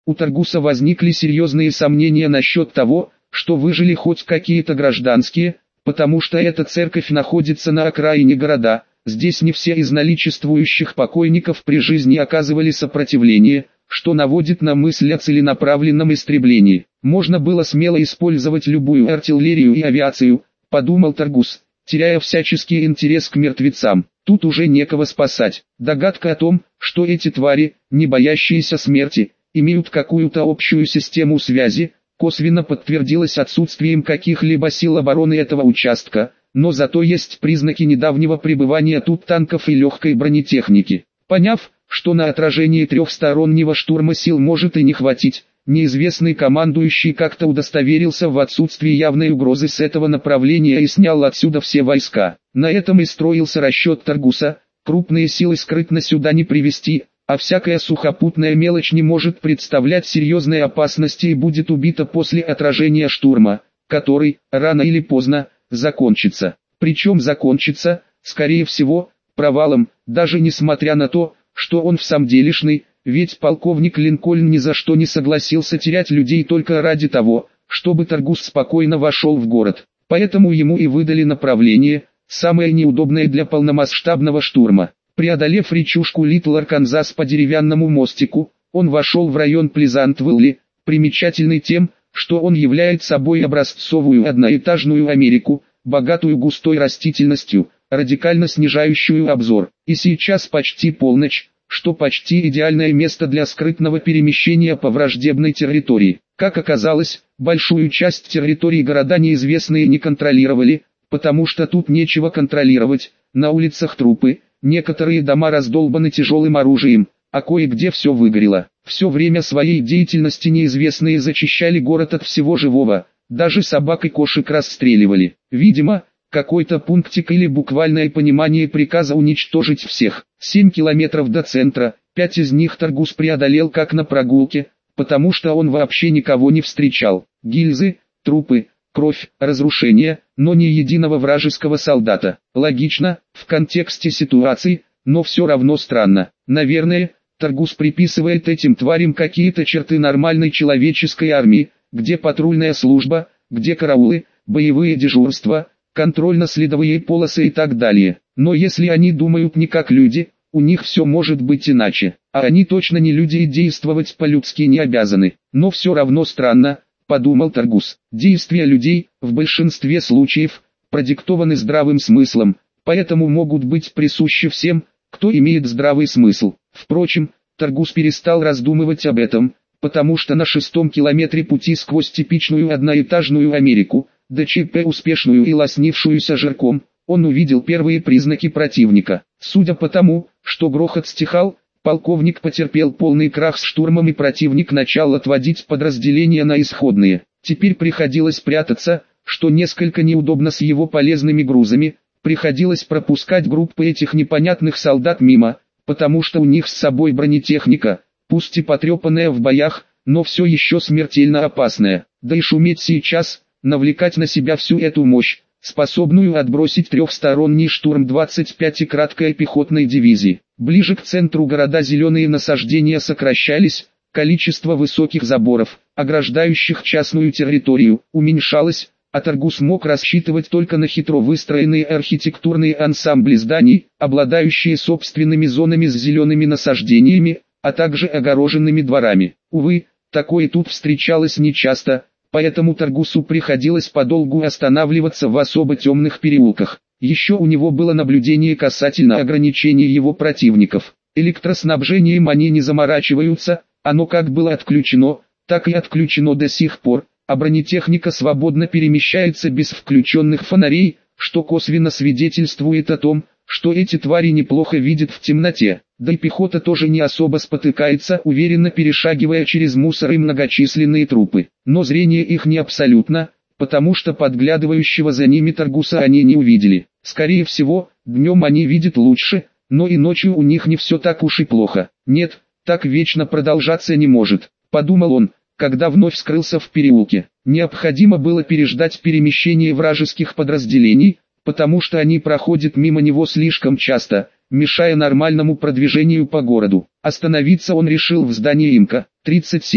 У Таргуса возникли серьезные сомнения насчет того, что выжили хоть какие-то гражданские, потому что эта церковь находится на окраине города, здесь не все из наличествующих покойников при жизни оказывали сопротивление, что наводит на мысль о целенаправленном истреблении. Можно было смело использовать любую артиллерию и авиацию, подумал Таргус, теряя всяческий интерес к мертвецам. Тут уже некого спасать. Догадка о том, что эти твари, не боящиеся смерти, имеют какую-то общую систему связи, косвенно подтвердилась отсутствием каких-либо сил обороны этого участка, но зато есть признаки недавнего пребывания тут танков и легкой бронетехники. Поняв, что на отражение трехстороннего штурма сил может и не хватить, неизвестный командующий как-то удостоверился в отсутствии явной угрозы с этого направления и снял отсюда все войска. На этом и строился расчет Таргуса: крупные силы скрытно сюда не привести, а всякая сухопутная мелочь не может представлять серьезной опасности и будет убита после отражения штурма, который, рано или поздно, закончится. Причем закончится, скорее всего, провалом, даже несмотря на то, что он в самом делешный, ведь полковник Линкольн ни за что не согласился терять людей только ради того, чтобы Таргус спокойно вошел в город. Поэтому ему и выдали направление, самое неудобное для полномасштабного штурма. Преодолев речушку Литл Арканзас по деревянному мостику, он вошел в район Плезант-Вилли, примечательный тем, что он является собой образцовую одноэтажную Америку, богатую густой растительностью, радикально снижающую обзор. И сейчас почти полночь, что почти идеальное место для скрытного перемещения по враждебной территории. Как оказалось, большую часть территории города неизвестные не контролировали, потому что тут нечего контролировать, на улицах трупы, некоторые дома раздолбаны тяжелым оружием, а кое-где все выгорело. Все время своей деятельности неизвестные зачищали город от всего живого, даже собак и кошек расстреливали. Видимо, какой-то пунктик или буквальное понимание приказа уничтожить всех. 7 километров до центра, 5 из них Таргус преодолел как на прогулке, потому что он вообще никого не встречал. Гильзы, трупы, кровь, разрушения, но ни единого вражеского солдата. Логично, в контексте ситуации, но все равно странно. Наверное, Таргус приписывает этим тварям какие-то черты нормальной человеческой армии, где патрульная служба, где караулы, боевые дежурства, контрольно-следовые полосы и так далее. Но если они думают не как люди, у них все может быть иначе. А они точно не люди и действовать по-людски не обязаны. Но все равно странно, подумал Таргус. Действия людей, в большинстве случаев, продиктованы здравым смыслом, поэтому могут быть присущи всем, кто имеет здравый смысл. Впрочем, Таргус перестал раздумывать об этом, потому что на 6-м километре пути сквозь типичную одноэтажную Америку, ДЧП успешную и лоснившуюся жирком, он увидел первые признаки противника. Судя по тому, что грохот стихал, полковник потерпел полный крах с штурмом и противник начал отводить подразделения на исходные. Теперь приходилось прятаться, что несколько неудобно с его полезными грузами, приходилось пропускать группы этих непонятных солдат мимо, потому что у них с собой бронетехника, пусть и потрепанная в боях, но все еще смертельно опасная. Да и шуметь сейчас, навлекать на себя всю эту мощь, способную отбросить трехсторонний штурм 25-й краткой пехотной дивизии. Ближе к центру города зеленые насаждения сокращались, количество высоких заборов, ограждающих частную территорию, уменьшалось, а Таргус мог рассчитывать только на хитро выстроенные архитектурные ансамбли зданий, обладающие собственными зонами с зелеными насаждениями, а также огороженными дворами. Увы, такое тут встречалось нечасто, поэтому Таргусу приходилось подолгу останавливаться в особо темных переулках. Еще у него было наблюдение касательно ограничений его противников. Электроснабжением они не заморачиваются, оно как было отключено, так и отключено до сих пор, а бронетехника свободно перемещается без включенных фонарей, что косвенно свидетельствует о том, что эти твари неплохо видят в темноте. Да и пехота тоже не особо спотыкается, уверенно перешагивая через мусор и многочисленные трупы. Но зрение их не абсолютно, потому что подглядывающего за ними Таргуса они не увидели. Скорее всего, днем они видят лучше, но и ночью у них не все так уж и плохо. Нет, так вечно продолжаться не может, подумал он, когда вновь скрылся в переулке. Необходимо было переждать перемещение вражеских подразделений, потому что они проходят мимо него слишком часто, мешая нормальному продвижению по городу. Остановиться он решил в здании ИМКа. 37.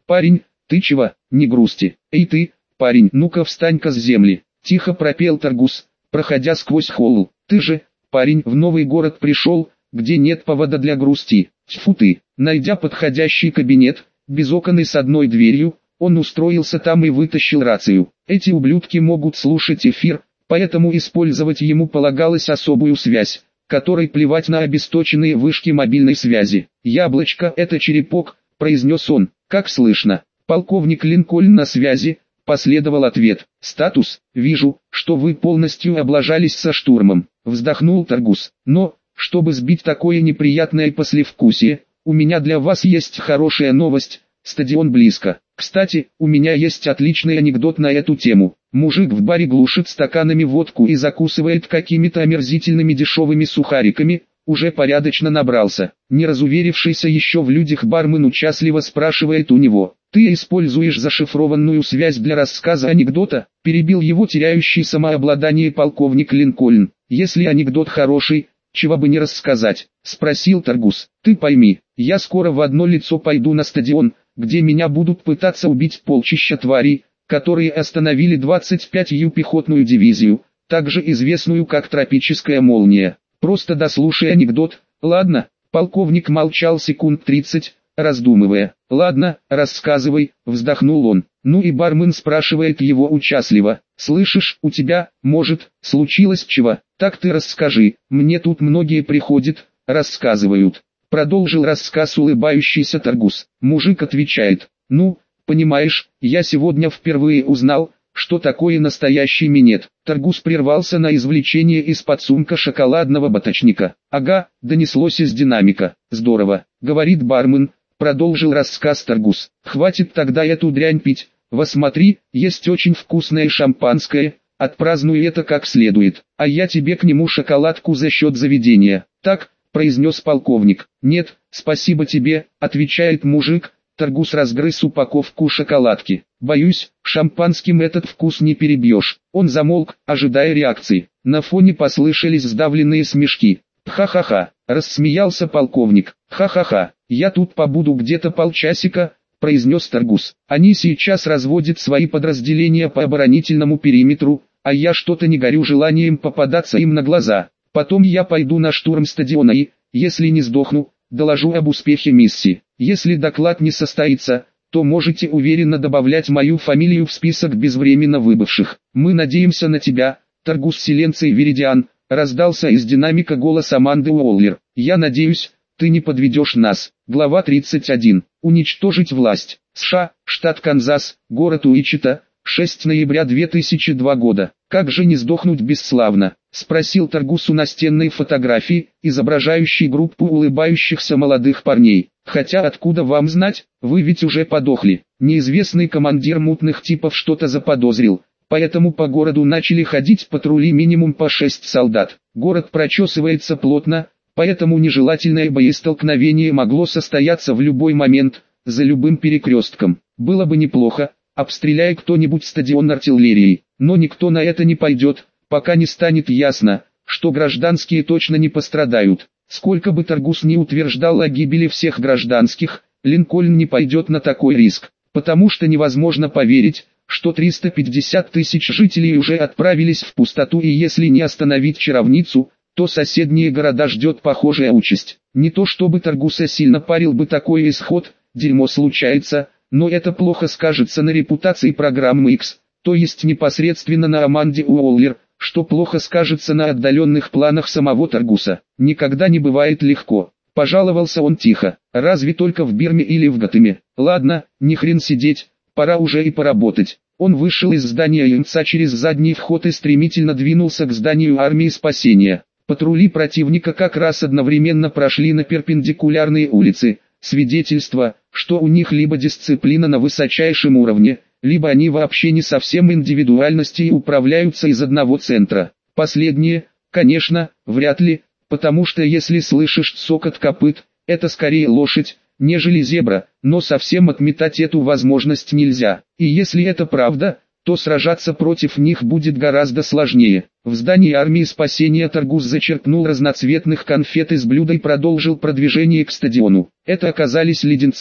«Парень, ты чего, не грусти. Эй ты, парень, ну-ка встань-ка с земли», — тихо пропел Таргус, проходя сквозь холл. «Ты же, парень, в новый город пришел, где нет повода для грусти. Тьфу ты». Найдя подходящий кабинет, без окон и с одной дверью, он устроился там и вытащил рацию. Эти ублюдки могут слушать эфир, поэтому использовать ему полагалось особую связь, которой плевать на обесточенные вышки мобильной связи. «Яблочко, это черепок», — произнес он. «Как слышно?» «Полковник Линкольн на связи», — последовал ответ. «Статус: вижу, что вы полностью облажались со штурмом», — вздохнул Таргус. «Но, чтобы сбить такое неприятное послевкусие, у меня для вас есть хорошая новость, стадион близко. Кстати, у меня есть отличный анекдот на эту тему. Мужик в баре глушит стаканами водку и закусывает какими-то омерзительными дешевыми сухариками, уже порядочно набрался. Не разуверившийся еще в людях бармен участливо спрашивает у него: «Ты используешь зашифрованную связь для рассказа анекдота?» Перебил его теряющий самообладание полковник Линкольн. «Если анекдот хороший, чего бы не рассказать?» — спросил Таргус. «Ты пойми, я скоро в одно лицо пойду на стадион, где меня будут пытаться убить полчища тварей, которые остановили 25-ю пехотную дивизию, также известную как тропическая молния. Просто дослушай анекдот, ладно?» Полковник молчал секунд 30, раздумывая. «Ладно, рассказывай», — вздохнул он. Ну и бармен спрашивает его участливо: «Слышишь, у тебя, может, случилось чего? Так ты расскажи, мне тут многие приходят, рассказывают». Продолжил рассказ улыбающийся Таргус. Мужик отвечает: «Ну, понимаешь, я сегодня впервые узнал, что такое настоящий минет». Таргус прервался на извлечение из-под сумка шоколадного баточника. «Ага», — донеслось из динамика. «Здорово», — говорит бармен, продолжил рассказ Таргус. «Хватит тогда эту дрянь пить, вот смотри, есть очень вкусное шампанское, отпразднуй это как следует, а я тебе к нему шоколадку за счет заведения». «Так», — произнес полковник. «Нет, спасибо тебе», — отвечает мужик. Таргус разгрыз упаковку шоколадки. «Боюсь, шампанским этот вкус не перебьешь». Он замолк, ожидая реакции. На фоне послышались сдавленные смешки. «Ха-ха-ха», — рассмеялся полковник. «Ха-ха-ха, я тут побуду где-то полчасика», — произнес Таргус. «Они сейчас разводят свои подразделения по оборонительному периметру, а я что-то не горю желанием попадаться им на глаза. Потом я пойду на штурм стадиона и, если не сдохну, доложу об успехе миссии. Если доклад не состоится, то можете уверенно добавлять мою фамилию в список безвременно выбывших. Мы надеемся на тебя, Таргус Селенций Веридиан», — раздался из динамика голос Аманды Уоллер. «Я надеюсь, ты не подведешь нас». Глава 31. Уничтожить власть. США, штат Канзас, город Уичита, 6 ноября 2002 года. «Как же не сдохнуть бесславно?» — спросил Таргус у настенной фотографии, изображающей группу улыбающихся молодых парней. «Хотя откуда вам знать, вы ведь уже подохли». Неизвестный командир мутных типов что-то заподозрил, поэтому по городу начали ходить патрули минимум по 6 солдат. Город прочесывается плотно, поэтому нежелательное боестолкновение могло состояться в любой момент, за любым перекрестком. Было бы неплохо, обстреляя кто-нибудь стадион артиллерией, но никто на это не пойдет, пока не станет ясно, что гражданские точно не пострадают. Сколько бы Таргус ни утверждал о гибели всех гражданских, Линкольн не пойдет на такой риск, потому что невозможно поверить, что 350 тысяч жителей уже отправились в пустоту, и если не остановить чаровницу, то соседние города ждет похожая участь. Не то чтобы Таргуса сильно парил бы такой исход, дерьмо случается, но это плохо скажется на репутации программы X, то есть непосредственно на Аманде Уоллер, что плохо скажется на отдаленных планах самого Таргуса. «Никогда не бывает легко», — пожаловался он тихо, — «разве только в Бирме или в Готэме. Ладно, ни хрен сидеть, пора уже и поработать». Он вышел из здания ЮМЦа через задний вход и стремительно двинулся к зданию армии спасения. Патрули противника как раз одновременно прошли на перпендикулярные улицы, свидетельство, что у них либо дисциплина на высочайшем уровне, либо они вообще не совсем индивидуальности и управляются из одного центра. Последнее, конечно, вряд ли, потому что если слышишь цокот копыт, это скорее лошадь, нежели зебра, но совсем отметать эту возможность нельзя. И если это правда, то сражаться против них будет гораздо сложнее. В здании армии спасения Таргус зачерпнул разноцветных конфет из блюда и продолжил продвижение к стадиону. Это оказались леденцы,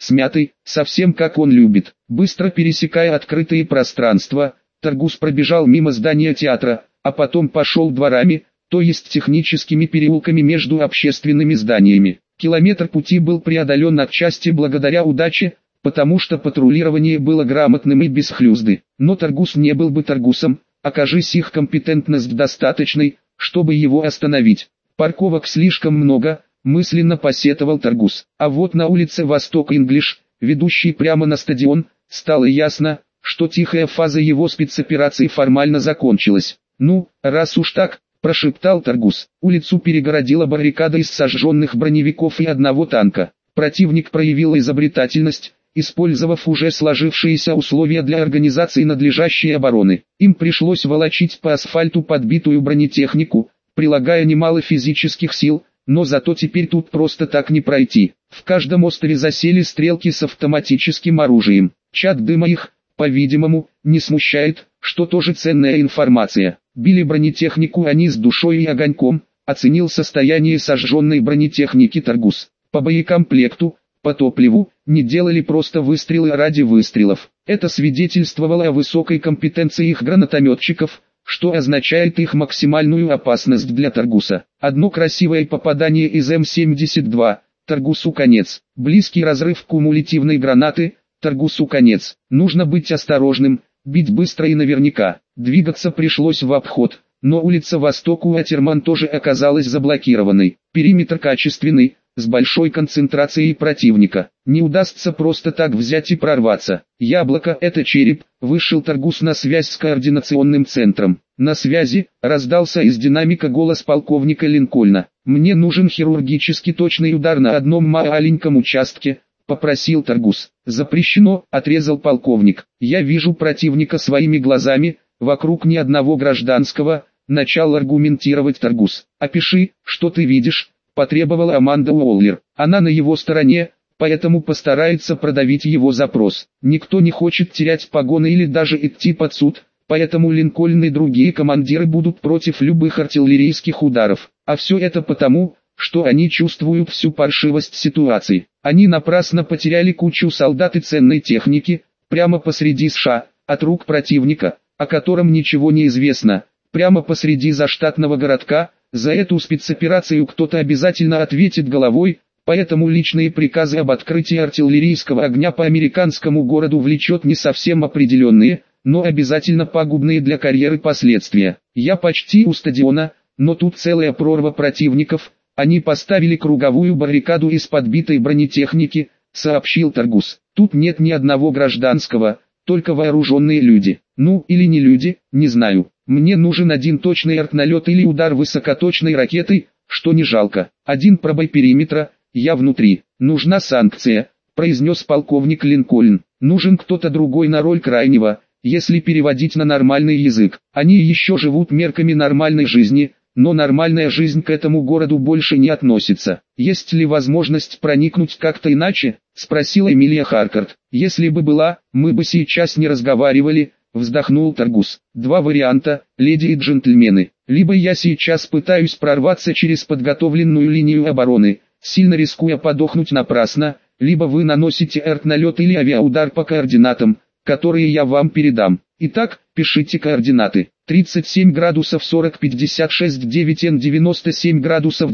смятый, совсем как он любит. Быстро пересекая открытые пространства, Таргус пробежал мимо здания театра, а потом пошел дворами, то есть техническими переулками между общественными зданиями. Километр пути был преодолен отчасти благодаря удаче, потому что патрулирование было грамотным и безхлюзды. Но Таргус не был бы Таргусом, окажись их компетентность достаточной, чтобы его остановить. Парковок слишком много, мысленно посетовал Таргус. А вот на улице Восток Инглиш, ведущей прямо на стадион, стало ясно, что тихая фаза его спецоперации формально закончилась. «Ну, раз уж так», – прошептал Таргус. Улицу перегородила баррикада из сожженных броневиков и одного танка. Противник проявил изобретательность, использовав уже сложившиеся условия для организации надлежащей обороны. Им пришлось волочить по асфальту подбитую бронетехнику, прилагая немало физических сил, но зато теперь тут просто так не пройти. В каждом острове засели стрелки с автоматическим оружием. Чад дыма их, по-видимому, не смущает, что тоже ценная информация. Били бронетехнику они с душой и огоньком, оценил состояние сожженной бронетехники Таргус. По боекомплекту, по топливу, не делали просто выстрелы ради выстрелов. Это свидетельствовало о высокой компетенции их гранатометчиков, что означает их максимальную опасность для Таргуса. Одно красивое попадание из М-72, Таргусу конец. Близкий разрыв кумулятивной гранаты, Таргусу конец. Нужно быть осторожным, бить быстро и наверняка. Двигаться пришлось в обход, но улица Восток у Атерман тоже оказалась заблокированной. Периметр качественный, с большой концентрацией противника. Не удастся просто так взять и прорваться. «Яблоко — это череп», вышел Таргус на связь с координационным центром. «На связи», раздался из динамика голос полковника Линкольна. «Мне нужен хирургически точный удар на одном маленьком участке», попросил Таргус. «Запрещено», отрезал полковник. «Я вижу противника своими глазами, вокруг ни одного гражданского», начал аргументировать Таргус. «Опиши, что ты видишь», потребовала Аманда Уоллер. Она на его стороне, поэтому постарается продавить его запрос. Никто не хочет терять погоны или даже идти под суд, поэтому Линкольн и другие командиры будут против любых артиллерийских ударов. А все это потому, что они чувствуют всю паршивость ситуации. Они напрасно потеряли кучу солдат и ценной техники, прямо посреди США, от рук противника, о котором ничего не известно, прямо посреди заштатного городка. За эту спецоперацию кто-то обязательно ответит головой, поэтому личные приказы об открытии артиллерийского огня по американскому городу влечет не совсем определенные, но обязательно пагубные для карьеры последствия. Я почти у стадиона, но тут целая прорва противников, они поставили круговую баррикаду из подбитой бронетехники, сообщил Таргус. Тут нет ни одного гражданского, только вооруженные люди. Ну или не люди, не знаю. Мне нужен один точный артналет или удар высокоточной ракетой, что не жалко. Один пробой периметра, я внутри. Нужна санкция, произнес полковник Линкольн. Нужен кто-то другой на роль крайнего, если переводить на нормальный язык. Они еще живут мерками нормальной жизни, но нормальная жизнь к этому городу больше не относится. Есть ли возможность проникнуть как-то иначе? Спросила Эмилия Харкарт. Если бы была, мы бы сейчас не разговаривали. Вздохнул Таргус. Два варианта, леди и джентльмены. Либо я сейчас пытаюсь прорваться через подготовленную линию обороны, сильно рискуя подохнуть напрасно, либо вы наносите артналет или авиаудар по координатам, которые я вам передам. Итак, пишите координаты. 37 градусов 40-56 9 Н 97 градусов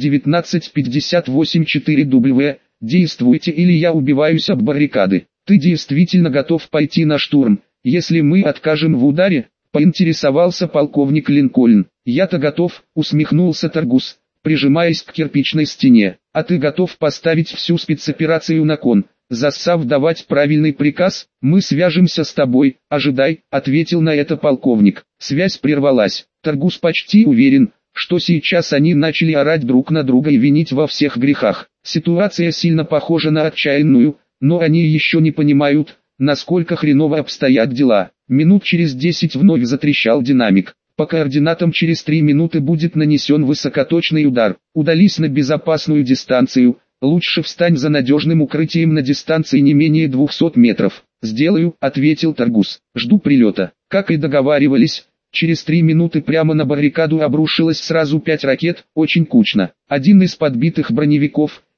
19-58 4 W. Действуйте или я убиваюсь об баррикады. Ты действительно готов пойти на штурм? Если мы откажем в ударе, поинтересовался полковник Линкольн. Я-то готов, усмехнулся Таргус, прижимаясь к кирпичной стене. А ты готов поставить всю спецоперацию на кон, зассав давать правильный приказ? Мы свяжемся с тобой, ожидай, ответил на это полковник. Связь прервалась. Таргус почти уверен, что сейчас они начали орать друг на друга и винить во всех грехах. Ситуация сильно похожа на отчаянную, но они еще не понимают, насколько хреново обстоят дела. Минут через 10 вновь затрещал динамик. По координатам через 3 минуты будет нанесен высокоточный удар. Удались на безопасную дистанцию. Лучше встань за надежным укрытием на дистанции не менее 200 метров. «Сделаю», — ответил Таргус. «Жду прилета». Как и договаривались, через 3 минуты прямо на баррикаду обрушилось сразу 5 ракет, очень кучно. Один из подбитых броневиков,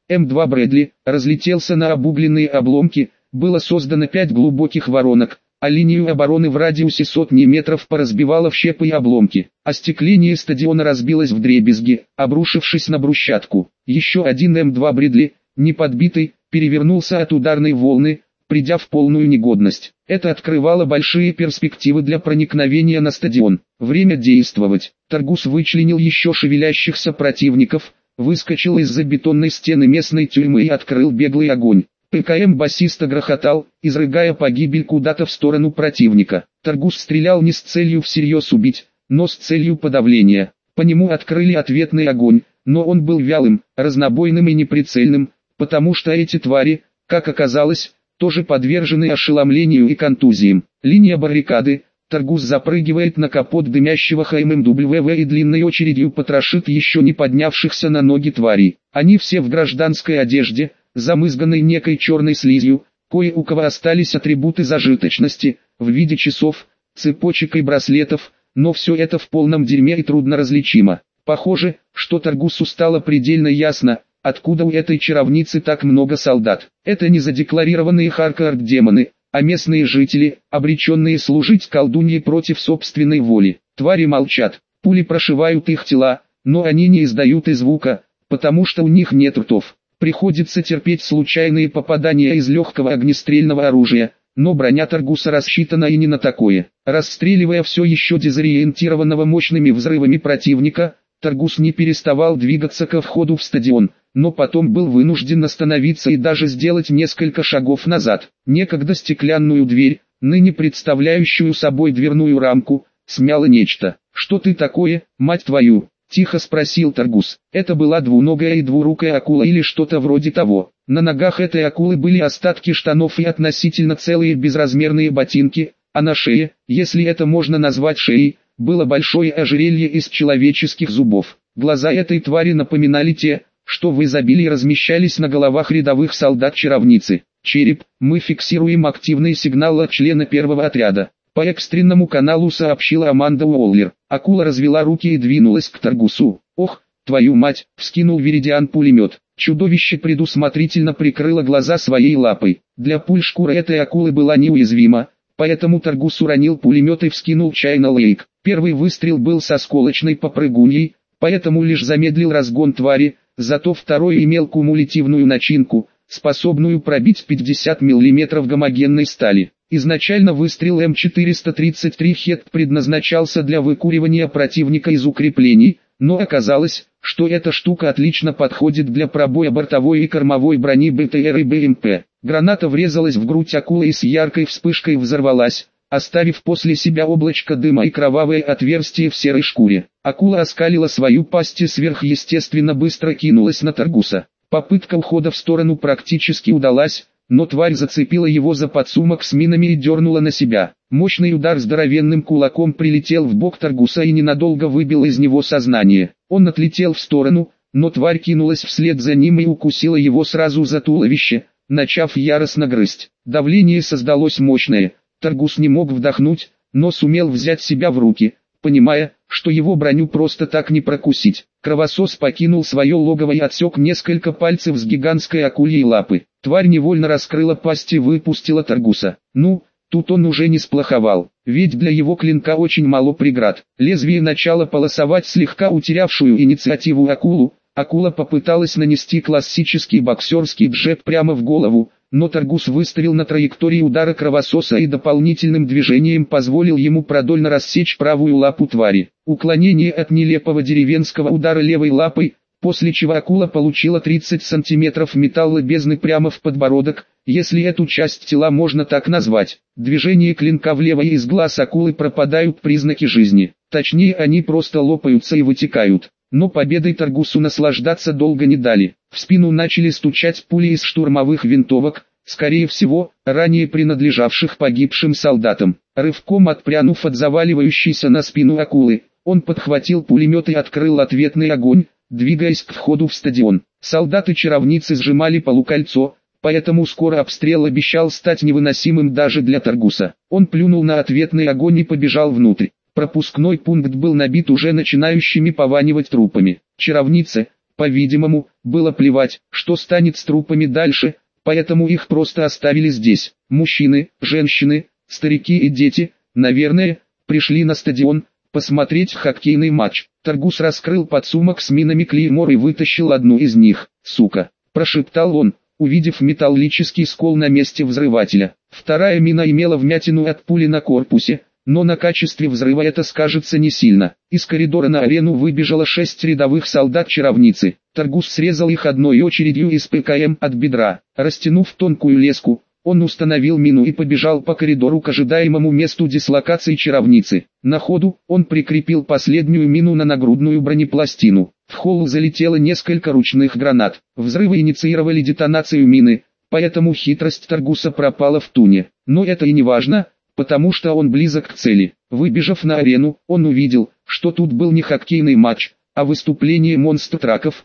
М2 Брэдли разлетелся на обугленные обломки, было создано 5 глубоких воронок, а линию обороны в радиусе сотни метров поразбивало в щепы и обломки. Остекление стадиона разбилось вдребезги, обрушившись на брусчатку. Еще один М2 Брэдли, не подбитый, перевернулся от ударной волны, придя в полную негодность. Это открывало большие перспективы для проникновения на стадион. Время действовать. Таргус вычленил еще шевелящихся противников, выскочил из-за бетонной стены местной тюрьмы и открыл беглый огонь. ПКМ басиста грохотал, изрыгая погибель куда-то в сторону противника. Таргус стрелял не с целью всерьез убить, но с целью подавления. По нему открыли ответный огонь, но он был вялым, разнобойным и неприцельным, потому что эти твари, как оказалось, тоже подвержены ошеломлению и контузиям. Линия баррикады. Таргус запрыгивает на капот дымящего ХММВВ и длинной очередью потрошит еще не поднявшихся на ноги тварей. Они все в гражданской одежде, замызганной некой черной слизью, кое у кого остались атрибуты зажиточности, в виде часов, цепочек и браслетов, но все это в полном дерьме и трудно различимо. Похоже, что Таргусу стало предельно ясно, откуда у этой чаровницы так много солдат. Это не задекларированные Харкард-демоны, а местные жители, обреченные служить колдунье против собственной воли. Твари молчат, пули прошивают их тела, но они не издают и звука, потому что у них нет ртов. Приходится терпеть случайные попадания из легкого огнестрельного оружия, но броня Таргуса рассчитана и не на такое. Расстреливая все еще дезориентированного мощными взрывами противника, Таргус не переставал двигаться ко входу в стадион, но потом был вынужден остановиться и даже сделать несколько шагов назад. Некогда стеклянную дверь, ныне представляющую собой дверную рамку, смяло нечто. «Что ты такое, мать твою?» – тихо спросил Таргус. Это была двуногая и двурукая акула или что-то вроде того. На ногах этой акулы были остатки штанов и относительно целые безразмерные ботинки, а на шее, если это можно назвать шеей, было большое ожерелье из человеческих зубов. Глаза этой твари напоминали те, что в изобилии размещались на головах рядовых солдат-чаровницы. Череп, мы фиксируем активный сигнал от члена первого отряда. По экстренному каналу сообщила Аманда Уоллер. Акула развела руки и двинулась к Таргусу. «Ох, твою мать!» — вскинул Веридиан пулемет. Чудовище предусмотрительно прикрыло глаза своей лапой. Для пуль шкура этой акулы была неуязвима, поэтому Таргус уронил пулемет и вскинул Чайна Лейк. Первый выстрел был со осколочной попрыгуньей, поэтому лишь замедлил разгон твари, зато второй имел кумулятивную начинку, способную пробить 50 мм гомогенной стали. Изначально выстрел М433 Хетт предназначался для выкуривания противника из укреплений, но оказалось, что эта штука отлично подходит для пробоя бортовой и кормовой брони БТР и БМП. Граната врезалась в грудь акулы и с яркой вспышкой взорвалась, оставив после себя облачко дыма и кровавое отверстие в серой шкуре. Акула оскалила свою пасть и сверхъестественно быстро кинулась на Таргуса. Попытка ухода в сторону практически удалась, но тварь зацепила его за подсумок с минами и дернула на себя. Мощный удар здоровенным кулаком прилетел в бок Таргуса и ненадолго выбил из него сознание. Он отлетел в сторону, но тварь кинулась вслед за ним и укусила его сразу за туловище, начав яростно грызть. Давление создалось мощное. Таргус не мог вдохнуть, но сумел взять себя в руки, понимая, что его броню просто так не прокусить. Кровосос покинул свое логово и отсек несколько пальцев с гигантской акульей лапы. Тварь невольно раскрыла пасть и выпустила Таргуса. Ну, тут он уже не сплоховал, ведь для его клинка очень мало преград. Лезвие начало полосовать слегка утерявшую инициативу акулу. Акула попыталась нанести классический боксерский джеб прямо в голову, но Таргус выставил на траектории удара кровососа и дополнительным движением позволил ему продольно рассечь правую лапу твари. Уклонение от нелепого деревенского удара левой лапой, после чего акула получила 30 сантиметров металла бездны прямо в подбородок, если эту часть тела можно так назвать. Движение клинка влево и из глаз акулы пропадают признаки жизни. Точнее, они просто лопаются и вытекают. Но победой Таргусу наслаждаться долго не дали. В спину начали стучать пули из штурмовых винтовок, скорее всего, ранее принадлежавших погибшим солдатам. Рывком отпрянув от заваливающейся на спину акулы, он подхватил пулемет и открыл ответный огонь, двигаясь к входу в стадион. Солдаты-чаровницы сжимали полукольцо, поэтому скоро обстрел обещал стать невыносимым даже для Таргуса. Он плюнул на ответный огонь и побежал внутрь. Пропускной пункт был набит уже начинающими пованивать трупами. Чаровницы, По-видимому, было плевать, что станет с трупами дальше, поэтому их просто оставили здесь. Мужчины, женщины, старики и дети, наверное, пришли на стадион посмотреть хоккейный матч. Таргус раскрыл подсумок с минами Клеймор и вытащил одну из них. «Сука!» – прошептал он, увидев металлический скол на месте взрывателя. Вторая мина имела вмятину от пули на корпусе, но на качестве взрыва это скажется не сильно. Из коридора на арену выбежало 6 рядовых солдат чаровницы. Таргус срезал их одной очередью из ПКМ от бедра. Растянув тонкую леску, он установил мину и побежал по коридору к ожидаемому месту дислокации чаровницы. На ходу он прикрепил последнюю мину на нагрудную бронепластину. В холл залетело несколько ручных гранат. Взрывы инициировали детонацию мины, поэтому хитрость Таргуса пропала в туне. Но это и не важно, потому что он близок к цели. Выбежав на арену, он увидел, что тут был не хоккейный матч, а выступление монстр-траков,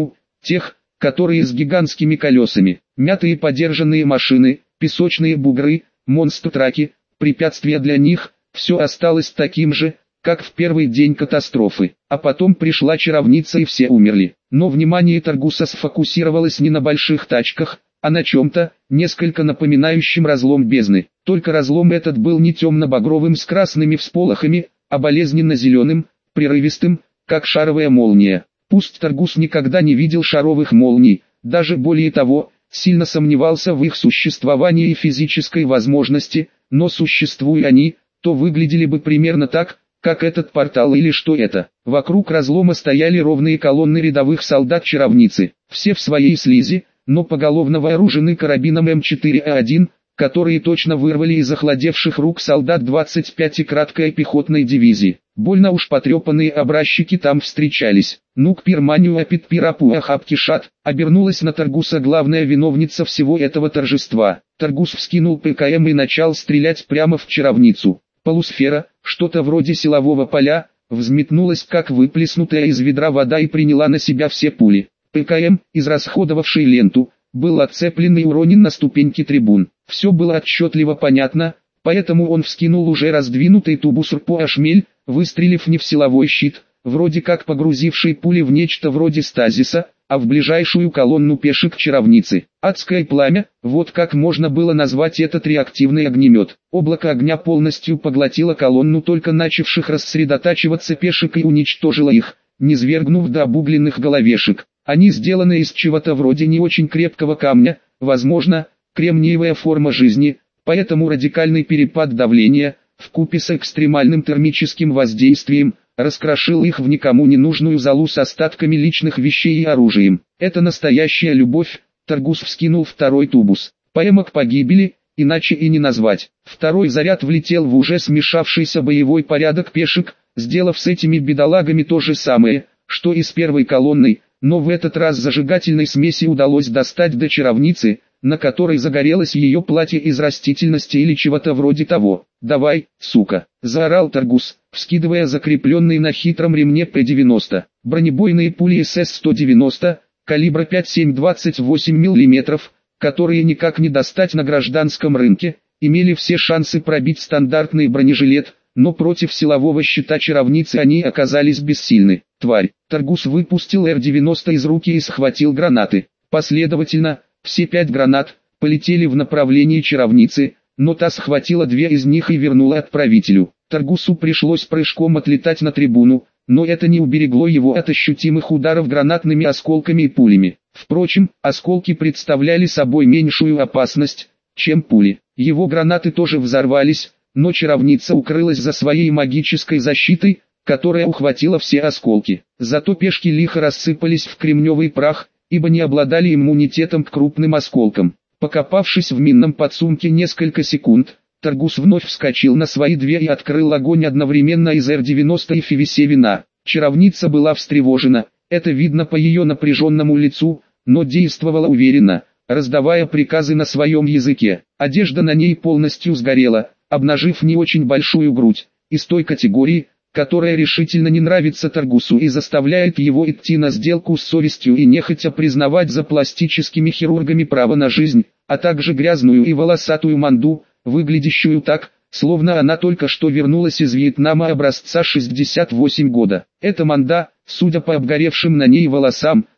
тех, которые с гигантскими колесами. Мятые подержанные машины, песочные бугры, монстр-траки, препятствия для них, все осталось таким же, как в первый день катастрофы. А потом пришла чаровница и все умерли. Но внимание Таргуса сфокусировалось не на больших тачках, а на чем-то, несколько напоминающем разлом бездны. Только разлом этот был не темно-багровым с красными всполохами, а болезненно-зеленым, прерывистым, как шаровая молния. Пусть Таргус никогда не видел шаровых молний, даже более того, сильно сомневался в их существовании и физической возможности, но существуя они, то выглядели бы примерно так, как этот портал или что это. Вокруг разлома стояли ровные колонны рядовых солдат чаровницы, все в своей слизи, но поголовно вооружены карабином М4А1, которые точно вырвали из охладевших рук солдат 25-й краткой пехотной дивизии. Больно уж потрепанные образчики там встречались. Нукпир Манюапит Пирапуахапкишат, обернулась на Таргуса главная виновница всего этого торжества. Таргус вскинул ПКМ и начал стрелять прямо в чаровницу. Полусфера, что-то вроде силового поля, взметнулась как выплеснутая из ведра вода и приняла на себя все пули. ПКМ, израсходовавший ленту, был отцеплен и уронен на ступеньки трибун. Все было отчетливо понятно, поэтому он вскинул уже раздвинутый тубус РПО-шмель, выстрелив не в силовой щит, вроде как погрузивший пули в нечто вроде стазиса, а в ближайшую колонну пешек чаровницы. Адское пламя, вот как можно было назвать этот реактивный огнемет. Облако огня полностью поглотило колонну только начавших рассредотачиваться пешек и уничтожило их, низвергнув до обугленных головешек. Они сделаны из чего-то вроде не очень крепкого камня, возможно, кремниевая форма жизни, поэтому радикальный перепад давления, вкупе с экстремальным термическим воздействием, раскрошил их в никому не нужную золу с остатками личных вещей и оружием. Это настоящая любовь. Таргус вскинул второй тубус. Поэма к погибели, иначе и не назвать. Второй заряд влетел в уже смешавшийся боевой порядок пешек, сделав с этими бедолагами то же самое, что и с первой колонной, но в этот раз зажигательной смеси удалось достать до чаровницы, на которой загорелось ее платье из растительности или чего-то вроде того. «Давай, сука!» – заорал Таргус, вскидывая закрепленный на хитром ремне П-90. Бронебойные пули СС-190, калибра 5,7-28 мм, которые никак не достать на гражданском рынке, имели все шансы пробить стандартный бронежилет, но против силового щита чаровницы они оказались бессильны. «Тварь!» Таргус выпустил Р-90 из руки и схватил гранаты. Последовательно, все 5 гранат полетели в направлении чаровницы, но та схватила 2 из них и вернула отправителю. Таргусу пришлось прыжком отлетать на трибуну, но это не уберегло его от ощутимых ударов гранатными осколками и пулями. Впрочем, осколки представляли собой меньшую опасность, чем пули. Его гранаты тоже взорвались, но чаровница укрылась за своей магической защитой, которая ухватила все осколки. Зато пешки лихо рассыпались в кремневый прах, ибо не обладали иммунитетом к крупным осколкам. Покопавшись в минном подсумке несколько секунд, Таргус вновь вскочил на свои 2 и открыл огонь одновременно из Р-90 и Фивисевина. Чаровница была встревожена, это видно по ее напряженному лицу, но действовала уверенно, раздавая приказы на своем языке. Одежда на ней полностью сгорела, обнажив не очень большую грудь, из той категории, которая решительно не нравится Таргусу и заставляет его идти на сделку с совестью и нехотя признавать за пластическими хирургами право на жизнь, а также грязную и волосатую манду, выглядящую так, словно она только что вернулась из Вьетнама образца 68 года. Эта манда, судя по обгоревшим на ней волосам,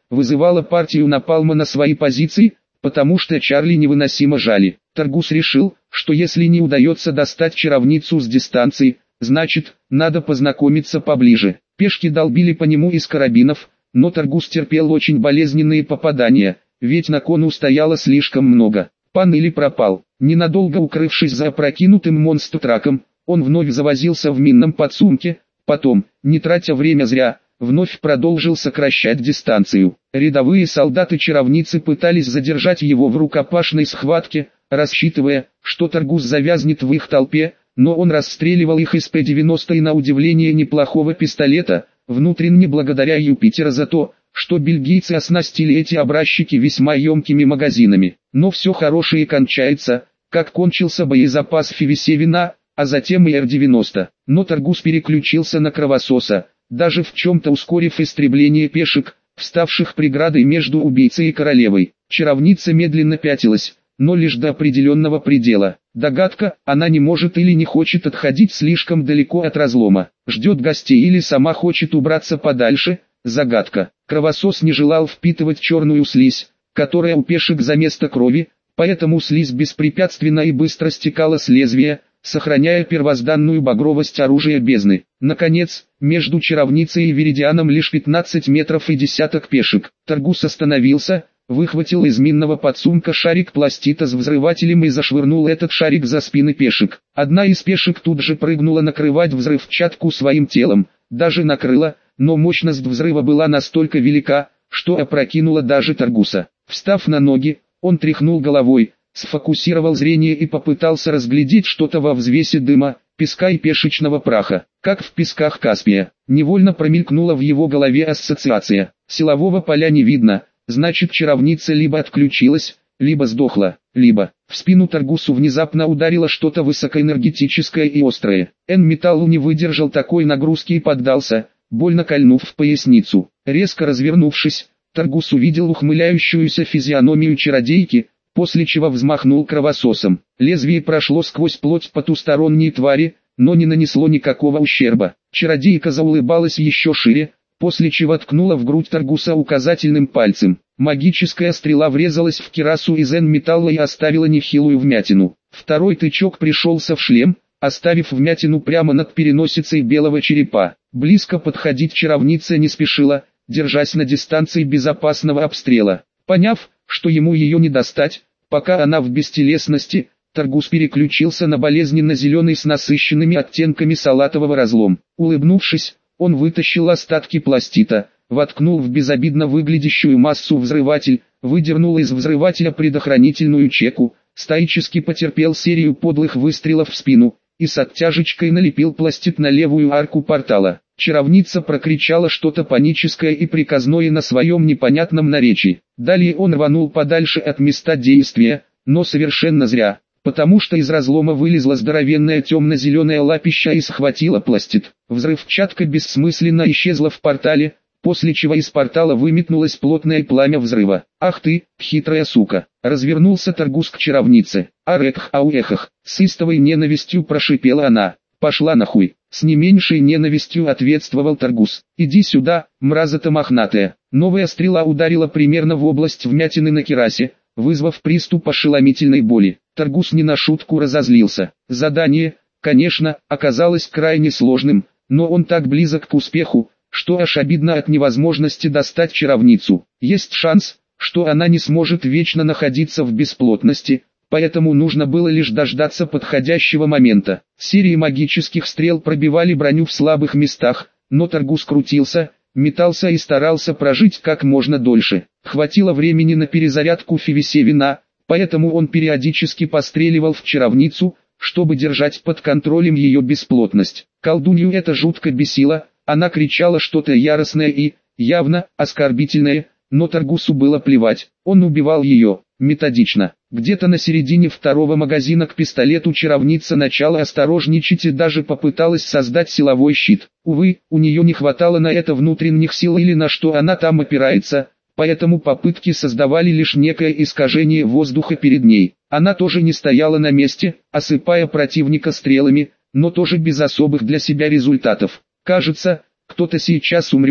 вызывала партию напалма на свои позиции, потому что Чарли невыносимо жали. Таргус решил, что если не удается достать чаровницу с дистанции, значит, надо познакомиться поближе. Пешки долбили по нему из карабинов, но Таргус терпел очень болезненные попадания, ведь на кону стояло слишком много. Пан или пропал. Ненадолго укрывшись за опрокинутым монстр-траком, он вновь завозился в минном подсумке, потом, не тратя время зря, вновь продолжил сокращать дистанцию. Рядовые солдаты-чаровницы пытались задержать его в рукопашной схватке, рассчитывая, что Таргус завязнет в их толпе, но он расстреливал их из П-90 и на удивление неплохого пистолета, внутренне благодаря Юпитера за то, что бельгийцы оснастили эти образчики весьма емкими магазинами. Но все хорошее кончается, как кончился боезапас Фивисевина, а затем и Р-90. Но Таргус переключился на кровососа, даже в чем-то ускорив истребление пешек, вставших преградой между убийцей и королевой. Чаровница медленно пятилась, но лишь до определенного предела. Догадка, она не может или не хочет отходить слишком далеко от разлома. Ждет гостей или сама хочет убраться подальше. Загадка. Кровосос не желал впитывать черную слизь, которая у пешек за место крови, поэтому слизь беспрепятственно и быстро стекала с лезвия, сохраняя первозданную багровость оружия бездны. Наконец, между чаровницей и Виридианом лишь 15 метров и десяток пешек. Таргус остановился, выхватил из минного подсумка шарик пластита с взрывателем и зашвырнул этот шарик за спины пешек. Одна из пешек тут же прыгнула накрывать взрывчатку своим телом, даже накрыла, но мощность взрыва была настолько велика, что опрокинула даже Таргуса. Встав на ноги, он тряхнул головой, сфокусировал зрение и попытался разглядеть что-то во взвесе дыма, песка и пешечного праха, как в песках Каспия. Невольно промелькнула в его голове ассоциация. Силового поля не видно, значит чаровница либо отключилась, либо сдохла, либо... В спину Таргусу внезапно ударило что-то высокоэнергетическое и острое. Н-металлу не выдержал такой нагрузки и поддался, больно кольнув в поясницу. Резко развернувшись, Таргус увидел ухмыляющуюся физиономию чародейки, после чего взмахнул кровососом. Лезвие прошло сквозь плоть потусторонней твари, но не нанесло никакого ущерба. Чародейка заулыбалась еще шире, после чего ткнула в грудь Таргуса указательным пальцем. Магическая стрела врезалась в кирасу из Н-металла и оставила нехилую вмятину. Второй тычок пришелся в шлем, оставив вмятину прямо над переносицей белого черепа. Близко подходить чаровница не спешила, держась на дистанции безопасного обстрела. Поняв, что ему ее не достать, пока она в бестелесности, Таргус переключился на болезненно-зеленый с насыщенными оттенками салатового разлом. Улыбнувшись, он вытащил остатки пластита, воткнул в безобидно выглядящую массу взрыватель, выдернул из взрывателя предохранительную чеку, стоически потерпел серию подлых выстрелов в спину и с оттяжечкой налепил пластит на левую арку портала. Чаровница прокричала что-то паническое и приказное на своем непонятном наречии. Далее он рванул подальше от места действия, но совершенно зря, потому что из разлома вылезла здоровенная темно-зеленая лапища и схватила пластит. Взрывчатка бессмысленно исчезла в портале, после чего из портала выметнулось плотное пламя взрыва. «Ах ты, хитрая сука!» Развернулся Таргус к чаровнице. «Арекх-ауэхах!» С истовой ненавистью прошипела она. «Пошла нахуй!» С не меньшей ненавистью ответствовал Таргус. «Иди сюда, мразота мохнатая!» Новая стрела ударила примерно в область вмятины на кирасе, вызвав приступ ошеломительной боли. Таргус не на шутку разозлился. Задание, конечно, оказалось крайне сложным, но он так близок к успеху, что аж обидно от невозможности достать чаровницу. Есть шанс, что она не сможет вечно находиться в бесплотности, поэтому нужно было лишь дождаться подходящего момента. Серии магических стрел пробивали броню в слабых местах, но Таргус крутился, метался и старался прожить как можно дольше. Хватило времени на перезарядку Фивисевина, поэтому он периодически постреливал в чаровницу, чтобы держать под контролем ее бесплотность. Колдунью это жутко бесило, она кричала что-то яростное и, явно, оскорбительное, но Таргусу было плевать, он убивал ее, методично. Где-то на середине второго магазина к пистолету чаровница начала осторожничать и даже попыталась создать силовой щит. Увы, у нее не хватало на это внутренних сил или на что она там опирается, поэтому попытки создавали лишь некое искажение воздуха перед ней. Она тоже не стояла на месте, осыпая противника стрелами, но тоже без особых для себя результатов. «Кажется, кто-то сейчас умрет»,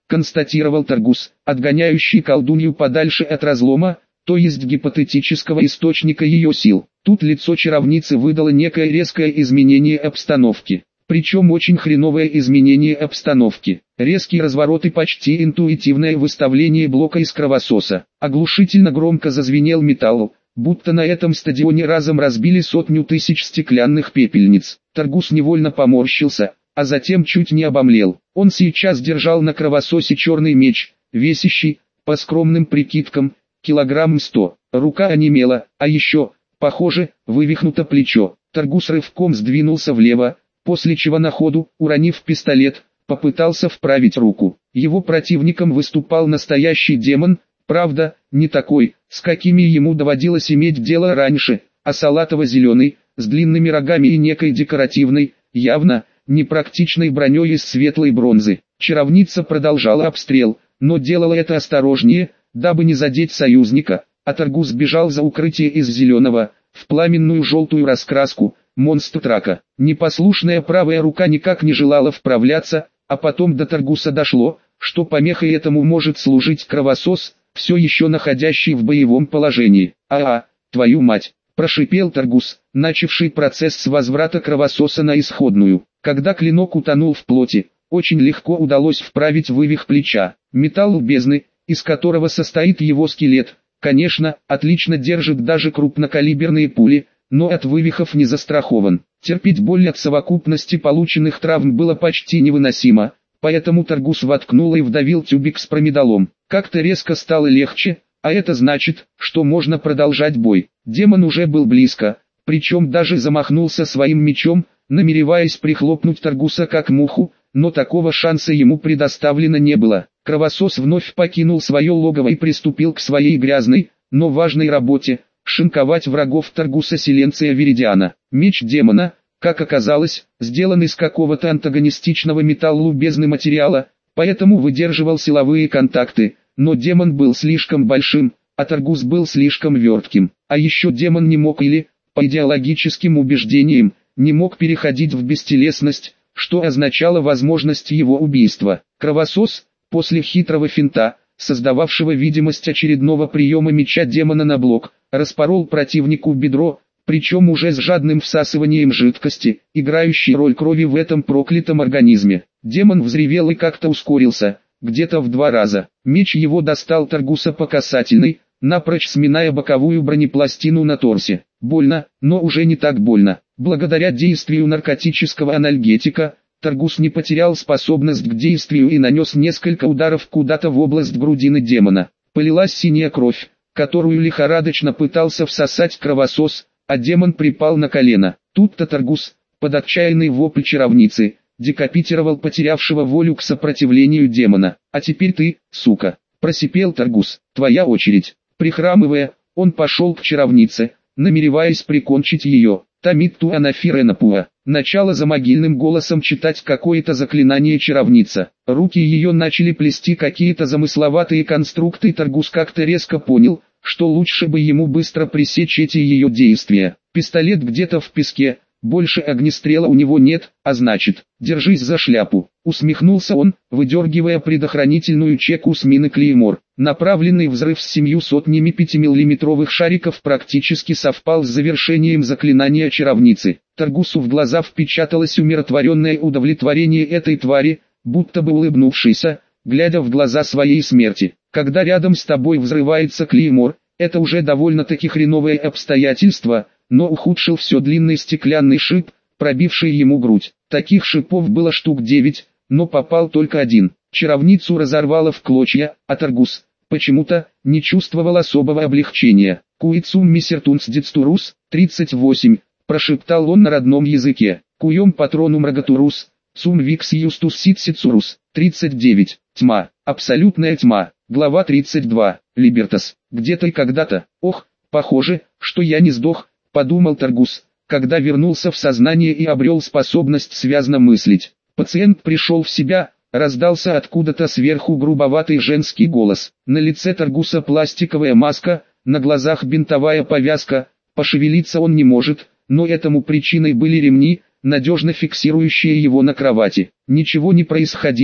констатировал Таргус, отгоняющий колдунью подальше от разлома, то есть гипотетического источника ее сил. Тут лицо чаровницы выдало некое резкое изменение обстановки. Причем очень хреновое изменение обстановки. Резкий разворот и почти интуитивное выставление блока из кровососа. Оглушительно громко зазвенел металл, будто на этом стадионе разом разбили 100 000 стеклянных пепельниц. Таргус невольно поморщился, а затем чуть не обомлел. Он сейчас держал на кровососе черный меч, весящий, по скромным прикидкам, килограмм 100. Рука онемела, а еще, похоже, вывихнуто плечо. Таргус рывком сдвинулся влево, после чего на ходу, уронив пистолет, попытался вправить руку. Его противником выступал настоящий демон, правда, не такой, с какими ему доводилось иметь дело раньше, а салатово-зеленый, с длинными рогами и некой декоративной, явно, непрактичной броней из светлой бронзы. Чаровница продолжала обстрел, но делала это осторожнее, дабы не задеть союзника, а Таргус бежал за укрытие из зеленого, в пламенную желтую раскраску, монстр-трака. Непослушная правая рука никак не желала вправляться, а потом до Таргуса дошло, что помехой этому может служить кровосос, все еще находящий в боевом положении. Твою мать! Прошипел Таргус, начавший процесс возврата кровососа на исходную. Когда клинок утонул в плоти, очень легко удалось вправить вывих плеча. Металл бездны, из которого состоит его скелет, конечно, отлично держит даже крупнокалиберные пули, но от вывихов не застрахован. Терпеть боль от совокупности полученных травм было почти невыносимо, поэтому Таргус воткнул и вдавил тюбик с промедолом. Как-то резко стало легче, а это значит, что можно продолжать бой. Демон уже был близко, причем даже замахнулся своим мечом, намереваясь прихлопнуть Таргуса как муху, но такого шанса ему предоставлено не было. Кровосос вновь покинул свое логово и приступил к своей грязной, но важной работе – шинковать врагов Таргуса Силенция Виридиана. Меч демона, как оказалось, сделан из какого-то антагонистичного металлу бездны материала, поэтому выдерживал силовые контакты, но демон был слишком большим, а Таргус был слишком вертким. А еще демон не мог или, по идеологическим убеждениям, не мог переходить в бестелесность, что означало возможность его убийства. Кровосос, после хитрого финта, создававшего видимость очередного приема меча демона на блок, распорол противнику бедро, причем уже с жадным всасыванием жидкости, играющей роль крови в этом проклятом организме. Демон взревел и как-то ускорился, где-то в 2 раза. Меч его достал Таргуса по касательной, напрочь сминая боковую бронепластину на торсе. Больно, но уже не так больно. Благодаря действию наркотического анальгетика, Таргус не потерял способность к действию и нанес несколько ударов куда-то в область грудины демона. Полилась синяя кровь, которую лихорадочно пытался всосать кровосос, а демон припал на колено. Тут-то Таргус, под отчаянный вопль чаровницы, декапитировал потерявшего волю к сопротивлению демона. «А теперь ты, сука!» – просипел Таргус. «Твоя очередь!» Прихрамывая, он пошел к чаровнице, намереваясь прикончить ее. Тамитту анафиренапуа. Начало за могильным голосом читать какое-то заклинание чаровница. Руки ее начали плести какие-то замысловатые конструкты, и Таргус как-то резко понял, что лучше бы ему быстро пресечь эти ее действия. Пистолет где-то в песке, больше огнестрела у него нет, а значит, держись за шляпу. Усмехнулся он, выдергивая предохранительную чеку с мины Клеймор. Направленный взрыв с 700 5-миллиметровых шариков практически совпал с завершением заклинания чаровницы. Таргусу в глаза впечаталось умиротворенное удовлетворение этой твари, будто бы улыбнувшейся, глядя в глаза своей смерти. Когда рядом с тобой взрывается Клеймор, это уже довольно-таки хреновое обстоятельство, но ухудшил все длинный стеклянный шип, пробивший ему грудь. Таких шипов было штук 9, но попал только один. Чаровницу разорвало в клочья, а Таргус, почему-то, не чувствовал особого облегчения. «Куицум мисертунс децтурус, 38», прошептал он на родном языке. «Куем патронум рогатурус, цум викс юстус ситсицурус, 39». Тьма, абсолютная тьма. Глава 32. Либертас. Где-то и когда-то. Ох, похоже, что я не сдох, подумал Таргус, когда вернулся в сознание и обрел способность связно мыслить. Пациент пришел в себя, раздался откуда-то сверху грубоватый женский голос. На лице Таргуса пластиковая маска, на глазах бинтовая повязка, пошевелиться он не может, но этому причиной были ремни, надежно фиксирующие его на кровати. Ничего не происходило,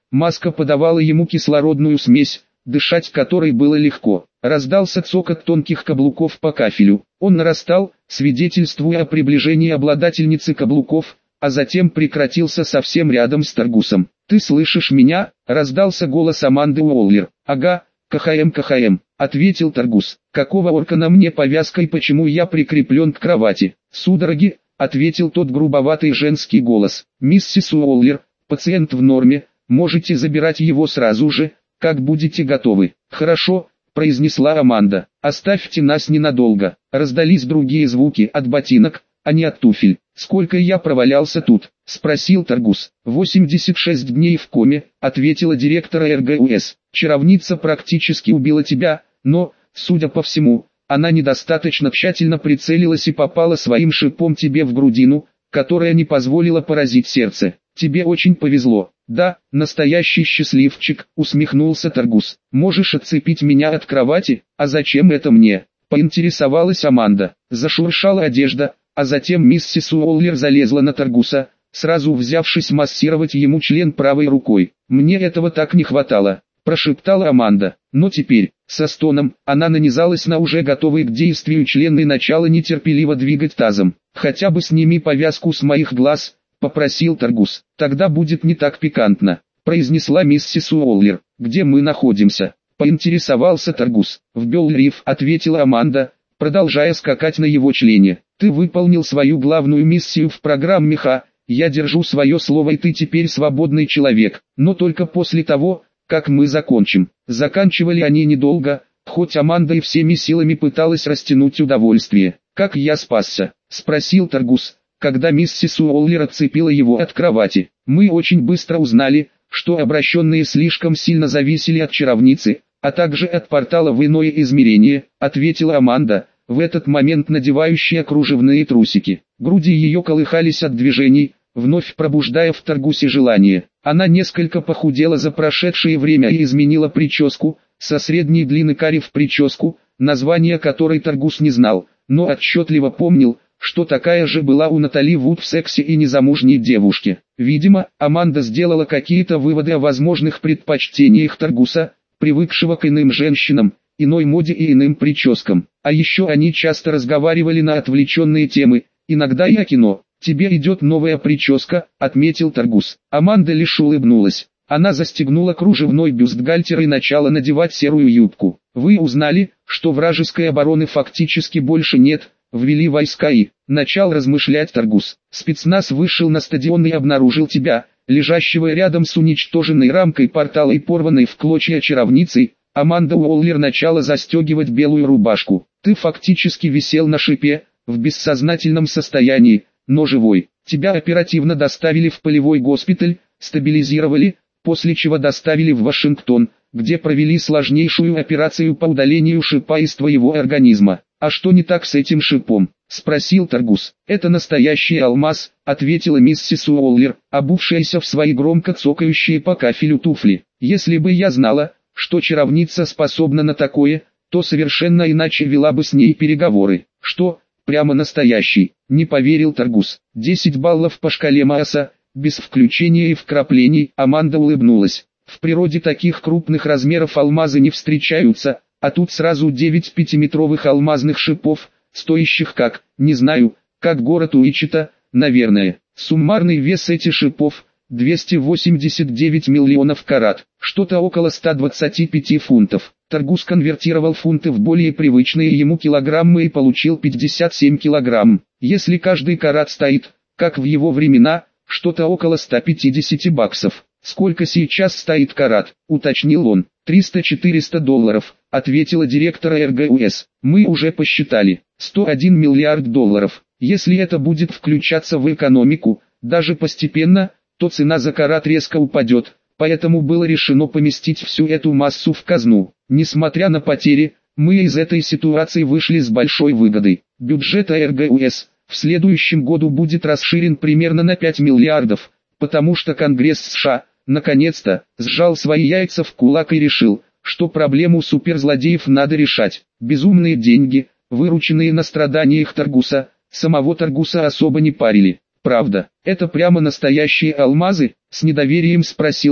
Маска подавала ему кислородную смесь, дышать которой было легко. Раздался цокот тонких каблуков по кафелю. Он нарастал, свидетельствуя о приближении обладательницы каблуков, а затем прекратился совсем рядом с Таргусом. «Ты слышишь меня?» — раздался голос Аманды Уоллер. «Ага, КХМ», — ответил Таргус. «Какого орка на мне повязка и почему я прикреплен к кровати?» «Судороги», — ответил тот грубоватый женский голос. «Миссис Уоллер, пациент в норме, можете забирать его сразу же, как будете готовы». «Хорошо», — произнесла Аманда. «Оставьте нас ненадолго». Раздались другие звуки от ботинок, а не от туфель. «Сколько я провалялся тут?» — спросил Таргус. 86 дней в коме, — ответила директор РГУС. «Чаровница практически убила тебя, но, судя по всему, она недостаточно тщательно прицелилась и попала своим шипом тебе в грудину, которая не позволила поразить сердце. Тебе очень повезло». «Да, настоящий счастливчик», — усмехнулся Таргус. «Можешь отцепить меня от кровати?» «А зачем это мне?» — поинтересовалась Аманда. Зашуршала одежда, а затем миссис Уоллер залезла на Таргуса, сразу взявшись массировать ему член правой рукой. «Мне этого так не хватало», — прошептала Аманда. Но теперь, со стоном, она нанизалась на уже готовый к действию член и начала нетерпеливо двигать тазом. «Хотя бы сними повязку с моих глаз», — попросил Таргус. «Тогда будет не так пикантно», — произнесла миссис Уоллер. «Где мы находимся?» — поинтересовался Таргус. «В Белл-Риф», — ответила Аманда, продолжая скакать на его члене. «Ты выполнил свою главную миссию в программе Ха, я держу свое слово и ты теперь свободный человек, но только после того, как мы закончим». Заканчивали они недолго, хоть Аманда и всеми силами пыталась растянуть удовольствие. «Как я спасся?» — спросил Таргус, когда миссис Уоллер отцепила его от кровати. «Мы очень быстро узнали, что обращенные слишком сильно зависели от чаровницы, а также от портала в иное измерение», — ответила Аманда, в этот момент надевающая кружевные трусики. Груди ее колыхались от движений, вновь пробуждая в Таргусе желание. Она несколько похудела за прошедшее время и изменила прическу, со средней длины каре в прическу, название которой Таргус не знал, но отчетливо помнил, что такая же была у Натали Вуд в «Сексе и незамужней девушке». Видимо, Аманда сделала какие-то выводы о возможных предпочтениях Таргуса, привыкшего к иным женщинам, иной моде и иным прическам. А еще они часто разговаривали на отвлеченные темы, иногда и о кино. «Тебе идет новая прическа», — отметил Таргус. Аманда лишь улыбнулась. Она застегнула кружевной бюстгальтер и начала надевать серую юбку. «Вы узнали, что вражеской обороны фактически больше нет», — ввели войска и... Начал размышлять Таргус. «Спецназ вышел на стадион и обнаружил тебя, лежащего рядом с уничтоженной рамкой портала и порванной в клочья чаровницей». Аманда Уоллер начала застегивать белую рубашку. «Ты фактически висел на шипе, в бессознательном состоянии, но живой. Тебя оперативно доставили в полевой госпиталь, стабилизировали, после чего доставили в Вашингтон, где провели сложнейшую операцию по удалению шипа из твоего организма». «А что не так с этим шипом?» — спросил Таргус. «Это настоящий алмаз», — ответила миссис Уоллер, обувшаяся в свои громко цокающие по кафелю туфли. «Если бы я знала, что чаровница способна на такое, то совершенно иначе вела бы с ней переговоры». «Что, прямо настоящий?» — не поверил Таргус. 10 баллов по шкале Мааса, без включения и вкраплений. Аманда улыбнулась. «В природе таких крупных размеров алмазы не встречаются, а тут сразу 9 пятиметровых алмазных шипов, стоящих как, не знаю, как город Уичета, наверное. Суммарный вес этих шипов — 289 миллионов карат, что-то около 125 фунтов. Таргус конвертировал фунты в более привычные ему килограммы и получил 57 килограмм. Если каждый карат стоит, как в его времена, что-то около 150 баксов. «Сколько сейчас стоит карат?» — уточнил он. $300-400, — ответила директор РГУС. «Мы уже посчитали. 101 миллиард долларов. Если это будет включаться в экономику, даже постепенно, то цена за карат резко упадет, поэтому было решено поместить всю эту массу в казну. Несмотря на потери, мы из этой ситуации вышли с большой выгодой. Бюджет РГУС в следующем году будет расширен примерно на 5 миллиардов, потому что Конгресс США, наконец-то, сжал свои яйца в кулак и решил, что проблему суперзлодеев надо решать. Безумные деньги, вырученные на страданиях Таргуса, самого Таргуса особо не парили. «Правда, это прямо настоящие алмазы?» — с недоверием спросил он.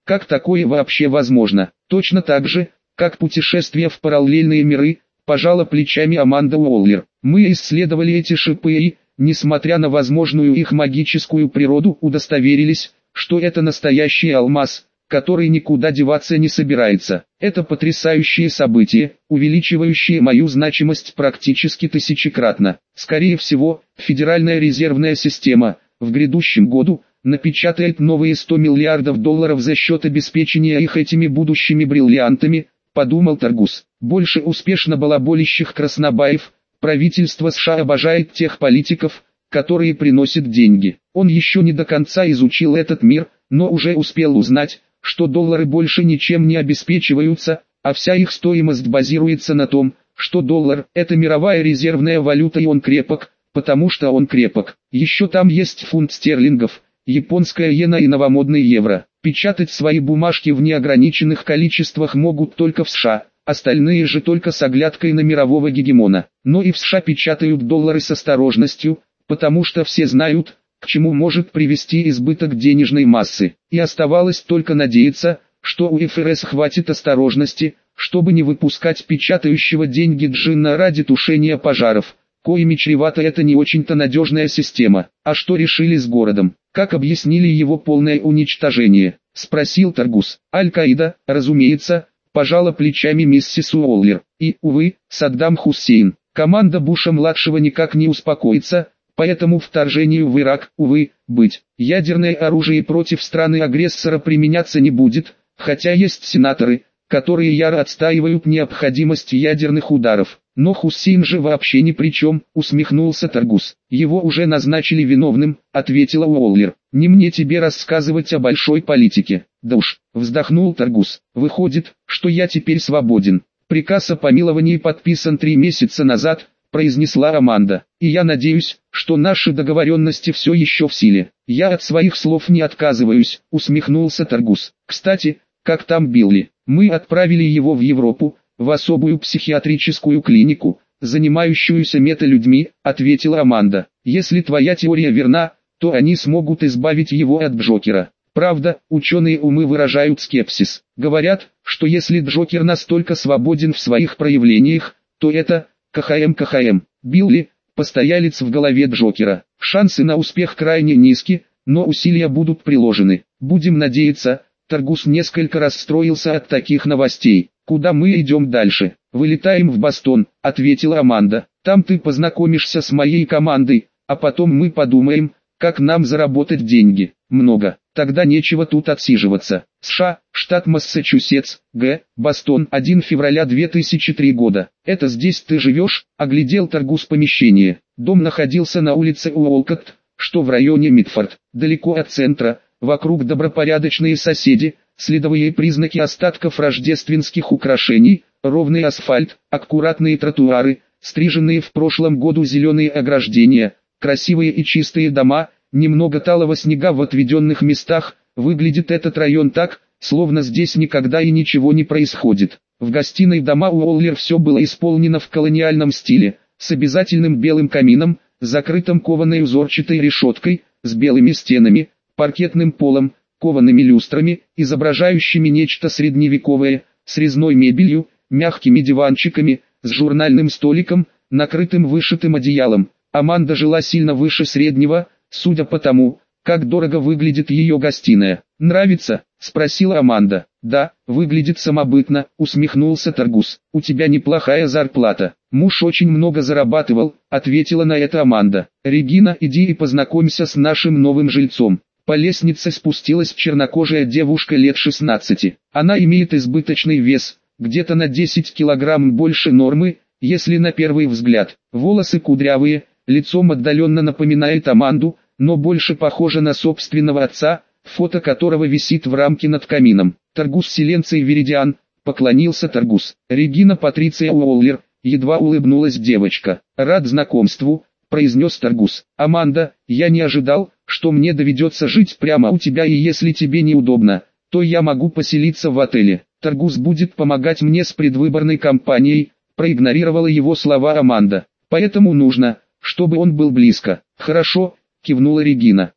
Как такое вообще возможно? Точно так же, как путешествие в параллельные миры, пожала плечами Аманда Уоллер. Мы исследовали эти шипы и, несмотря на возможную их магическую природу, удостоверились, что это настоящий алмаз, который никуда деваться не собирается. Это потрясающее событие, увеличивающее мою значимость практически тысячекратно. Скорее всего, Федеральная резервная система в грядущем году напечатает новые $100 миллиардов за счет обеспечения их этими будущими бриллиантами, подумал Таргус. Больше успешно балаболящих краснобаев, правительство США обожает тех политиков, которые приносят деньги. Он еще не до конца изучил этот мир, но уже успел узнать, что доллары больше ничем не обеспечиваются, а вся их стоимость базируется на том, что доллар – это мировая резервная валюта и он крепок, потому что он крепок. Еще там есть фунт стерлингов, японская иена и новомодный евро. Печатать свои бумажки в неограниченных количествах могут только в США, остальные же только с оглядкой на мирового гегемона. Но и в США печатают доллары с осторожностью, потому что все знают, к чему может привести избыток денежной массы. И оставалось только надеяться, что у ФРС хватит осторожности, чтобы не выпускать печатающего деньги джинна ради тушения пожаров, коими чревата эта не очень-то надежная система. А что решили с городом? Как объяснили его полное уничтожение? Спросил Таргус. Аль-Каида, разумеется, пожала плечами миссис Уоллер. И, увы, Саддам Хусейн. Команда Буша-младшего никак не успокоится, поэтому вторжению в Ирак, увы, быть. Ядерное оружие против страны-агрессора применяться не будет, хотя есть сенаторы, которые яро отстаивают необходимость ядерных ударов. Но Хусейн же вообще ни при чем, усмехнулся Таргус. Его уже назначили виновным, ответила Уоллер. Не мне тебе рассказывать о большой политике. Да уж, вздохнул Таргус. Выходит, что я теперь свободен. Приказ о помиловании подписан 3 месяца назад, произнесла Аманда. И я надеюсь, что наши договоренности все еще в силе. Я от своих слов не отказываюсь, усмехнулся Таргус. Кстати, как там Билли? Мы отправили его в Европу, в особую психиатрическую клинику, занимающуюся металюдьми, ответила Аманда. Если твоя теория верна, то они смогут избавить его от Джокера. Правда, ученые умы выражают скепсис. Говорят, что если Джокер настолько свободен в своих проявлениях, то это КХМ. Билли – постоялец в голове Джокера. Шансы на успех крайне низки, но усилия будут приложены. Будем надеяться. Таргус несколько расстроился от таких новостей. «Куда мы идем дальше?» «Вылетаем в Бостон», — ответила Аманда. «Там ты познакомишься с моей командой, а потом мы подумаем, как нам заработать деньги. Много. Тогда нечего тут отсиживаться». США, штат Массачусетс, Г. Бостон, 1 февраля 2003 года. «Это здесь ты живешь?» — оглядел Таргус помещение. Дом находился на улице Уолкотт, что в районе Митфорд, далеко от центра. Вокруг добропорядочные соседи, следовые признаки остатков рождественских украшений, ровный асфальт, аккуратные тротуары, стриженные в прошлом году зеленые ограждения, красивые и чистые дома, немного талого снега в отведенных местах. Выглядит этот район так, словно здесь никогда и ничего не происходит. В гостиной дома Уоллер все было исполнено в колониальном стиле, с обязательным белым камином, закрытым кованой узорчатой решеткой, с белыми стенами, паркетным полом, коваными люстрами, изображающими нечто средневековое, с резной мебелью, мягкими диванчиками, с журнальным столиком, накрытым вышитым одеялом. Аманда жила сильно выше среднего, судя по тому, как дорого выглядит ее гостиная. «Нравится?» – спросила Аманда. «Да, выглядит самобытно», – усмехнулся Таргус. «У тебя неплохая зарплата». «Муж очень много зарабатывал», – ответила на это Аманда. «Регина, иди и познакомься с нашим новым жильцом». По лестнице спустилась чернокожая девушка лет 16. Она имеет избыточный вес, где-то на 10 килограмм больше нормы, если на первый взгляд. Волосы кудрявые, лицом отдаленно напоминает Аманду, но больше похожа на собственного отца, фото которого висит в рамке над камином. Таргус Силенций Веридиан, поклонился Таргус. Регина Патриция Уоллер, едва улыбнулась девочка. «Рад знакомству», произнес Таргус. «Аманда, я не ожидал, что мне доведется жить прямо у тебя, и если тебе неудобно, то я могу поселиться в отеле. Таргус будет помогать мне с предвыборной кампанией», проигнорировала его слова Аманда. «Поэтому нужно, чтобы он был близко». «Хорошо», кивнула Регина.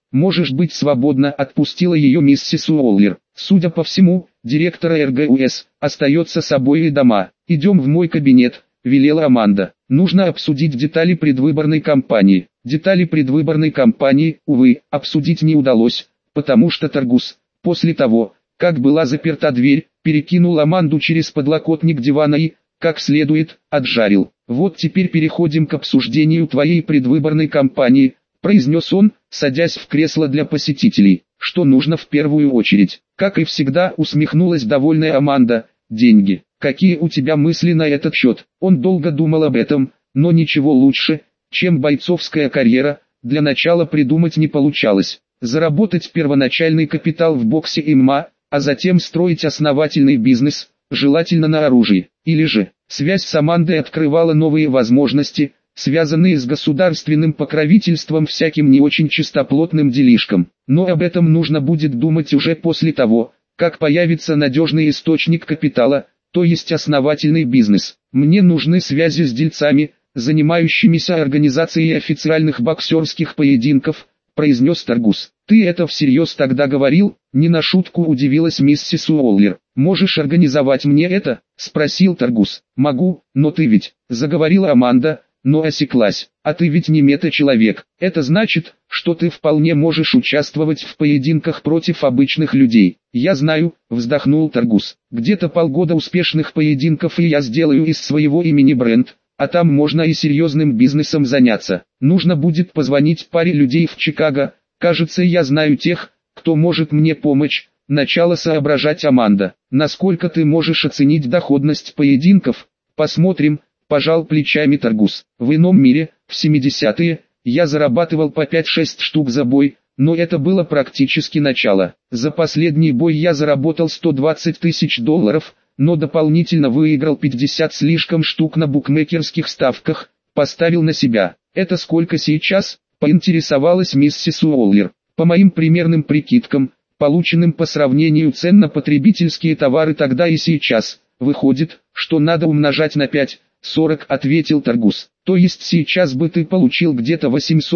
Можешь быть свободна, отпустила ее миссис Уоллер. Судя по всему, директора РГУС остается собой и дома. Идем в мой кабинет, велела Аманда. Нужно обсудить детали предвыборной кампании. Детали предвыборной кампании, увы, обсудить не удалось, потому что Таргус, после того, как была заперта дверь, перекинул Аманду через подлокотник дивана и, как следует, отжарил. Вот теперь переходим к обсуждению твоей предвыборной кампании, произнес он, садясь в кресло для посетителей. Что нужно в первую очередь? Как и всегда, усмехнулась довольная Аманда. Деньги. Какие у тебя мысли на этот счет? Он долго думал об этом, но ничего лучше, чем бойцовская карьера, для начала придумать не получалось. Заработать первоначальный капитал в боксе ММА, а затем строить основательный бизнес, желательно на оружии. Или же, связь с Амандой открывала новые возможности, связанные с государственным покровительством всяким не очень чистоплотным делишкам. Но об этом нужно будет думать уже после того, как появится надежный источник капитала, то есть основательный бизнес. Мне нужны связи с дельцами, занимающимися организацией официальных боксерских поединков, произнес Таргус. Ты это всерьез тогда говорил? Не на шутку удивилась миссис Уоллер. Можешь организовать мне это? Спросил Таргус. Могу, но ты ведь, заговорила Аманда, но осеклась. А ты ведь не мета-человек. Это значит, что ты вполне можешь участвовать в поединках против обычных людей. Я знаю, вздохнул Таргус. Где-то полгода успешных поединков и я сделаю из своего имени бренд, а там можно и серьезным бизнесом заняться. Нужно будет позвонить паре людей в Чикаго. Кажется, я знаю тех, кто может мне помочь. Начала соображать Аманда. Насколько ты можешь оценить доходность поединков? Посмотрим. Пожал плечами Таргус. В ином мире, в 70-е, я зарабатывал по 5-6 штук за бой, но это было практически начало. За последний бой я заработал 120 тысяч долларов, но дополнительно выиграл 50 слишком штук на букмекерских ставках, поставил на себя. Это сколько сейчас? Поинтересовалась миссис Уоллер. По моим примерным прикидкам, полученным по сравнению цен на потребительские товары тогда и сейчас, выходит, что надо умножать на 5. 40, ответил Таргус. То есть сейчас бы ты получил где-то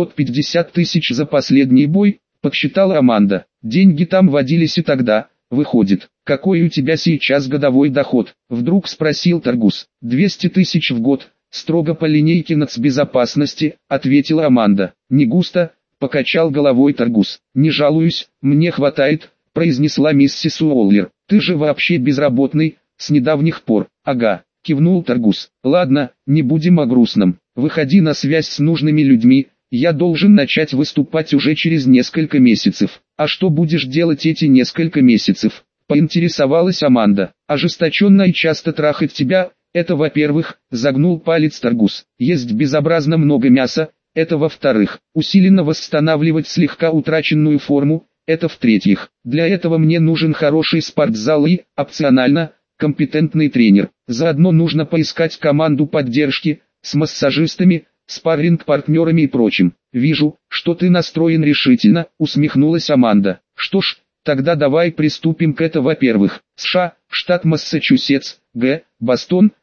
850 тысяч за последний бой, подсчитала Аманда. Деньги там водились и тогда, выходит. Какой у тебя сейчас годовой доход? Вдруг спросил Таргус. 200 тысяч в год, строго по линейке нацбезопасности, ответила Аманда. Не густо, покачал головой Таргус. Не жалуюсь, мне хватает, произнесла миссис Уоллер. Ты же вообще безработный, с недавних пор. Ага. Кивнул Таргус. Ладно, не будем о грустном. Выходи на связь с нужными людьми, я должен начать выступать уже через несколько месяцев. А что будешь делать эти несколько месяцев? Поинтересовалась Аманда. Ожесточенно и часто трахать тебя, это во-первых, загнул палец Таргус. Есть безобразно много мяса, это во-вторых. Усиленно восстанавливать слегка утраченную форму, это в-третьих. Для этого мне нужен хороший спортзал и, опционально, компетентный тренер. Заодно нужно поискать команду поддержки, с массажистами, спарринг-партнерами и прочим. Вижу, что ты настроен решительно, усмехнулась Аманда. Что ж, тогда давай приступим к этому. Во-первых, США, штат Массачусетс, Г. Бостон,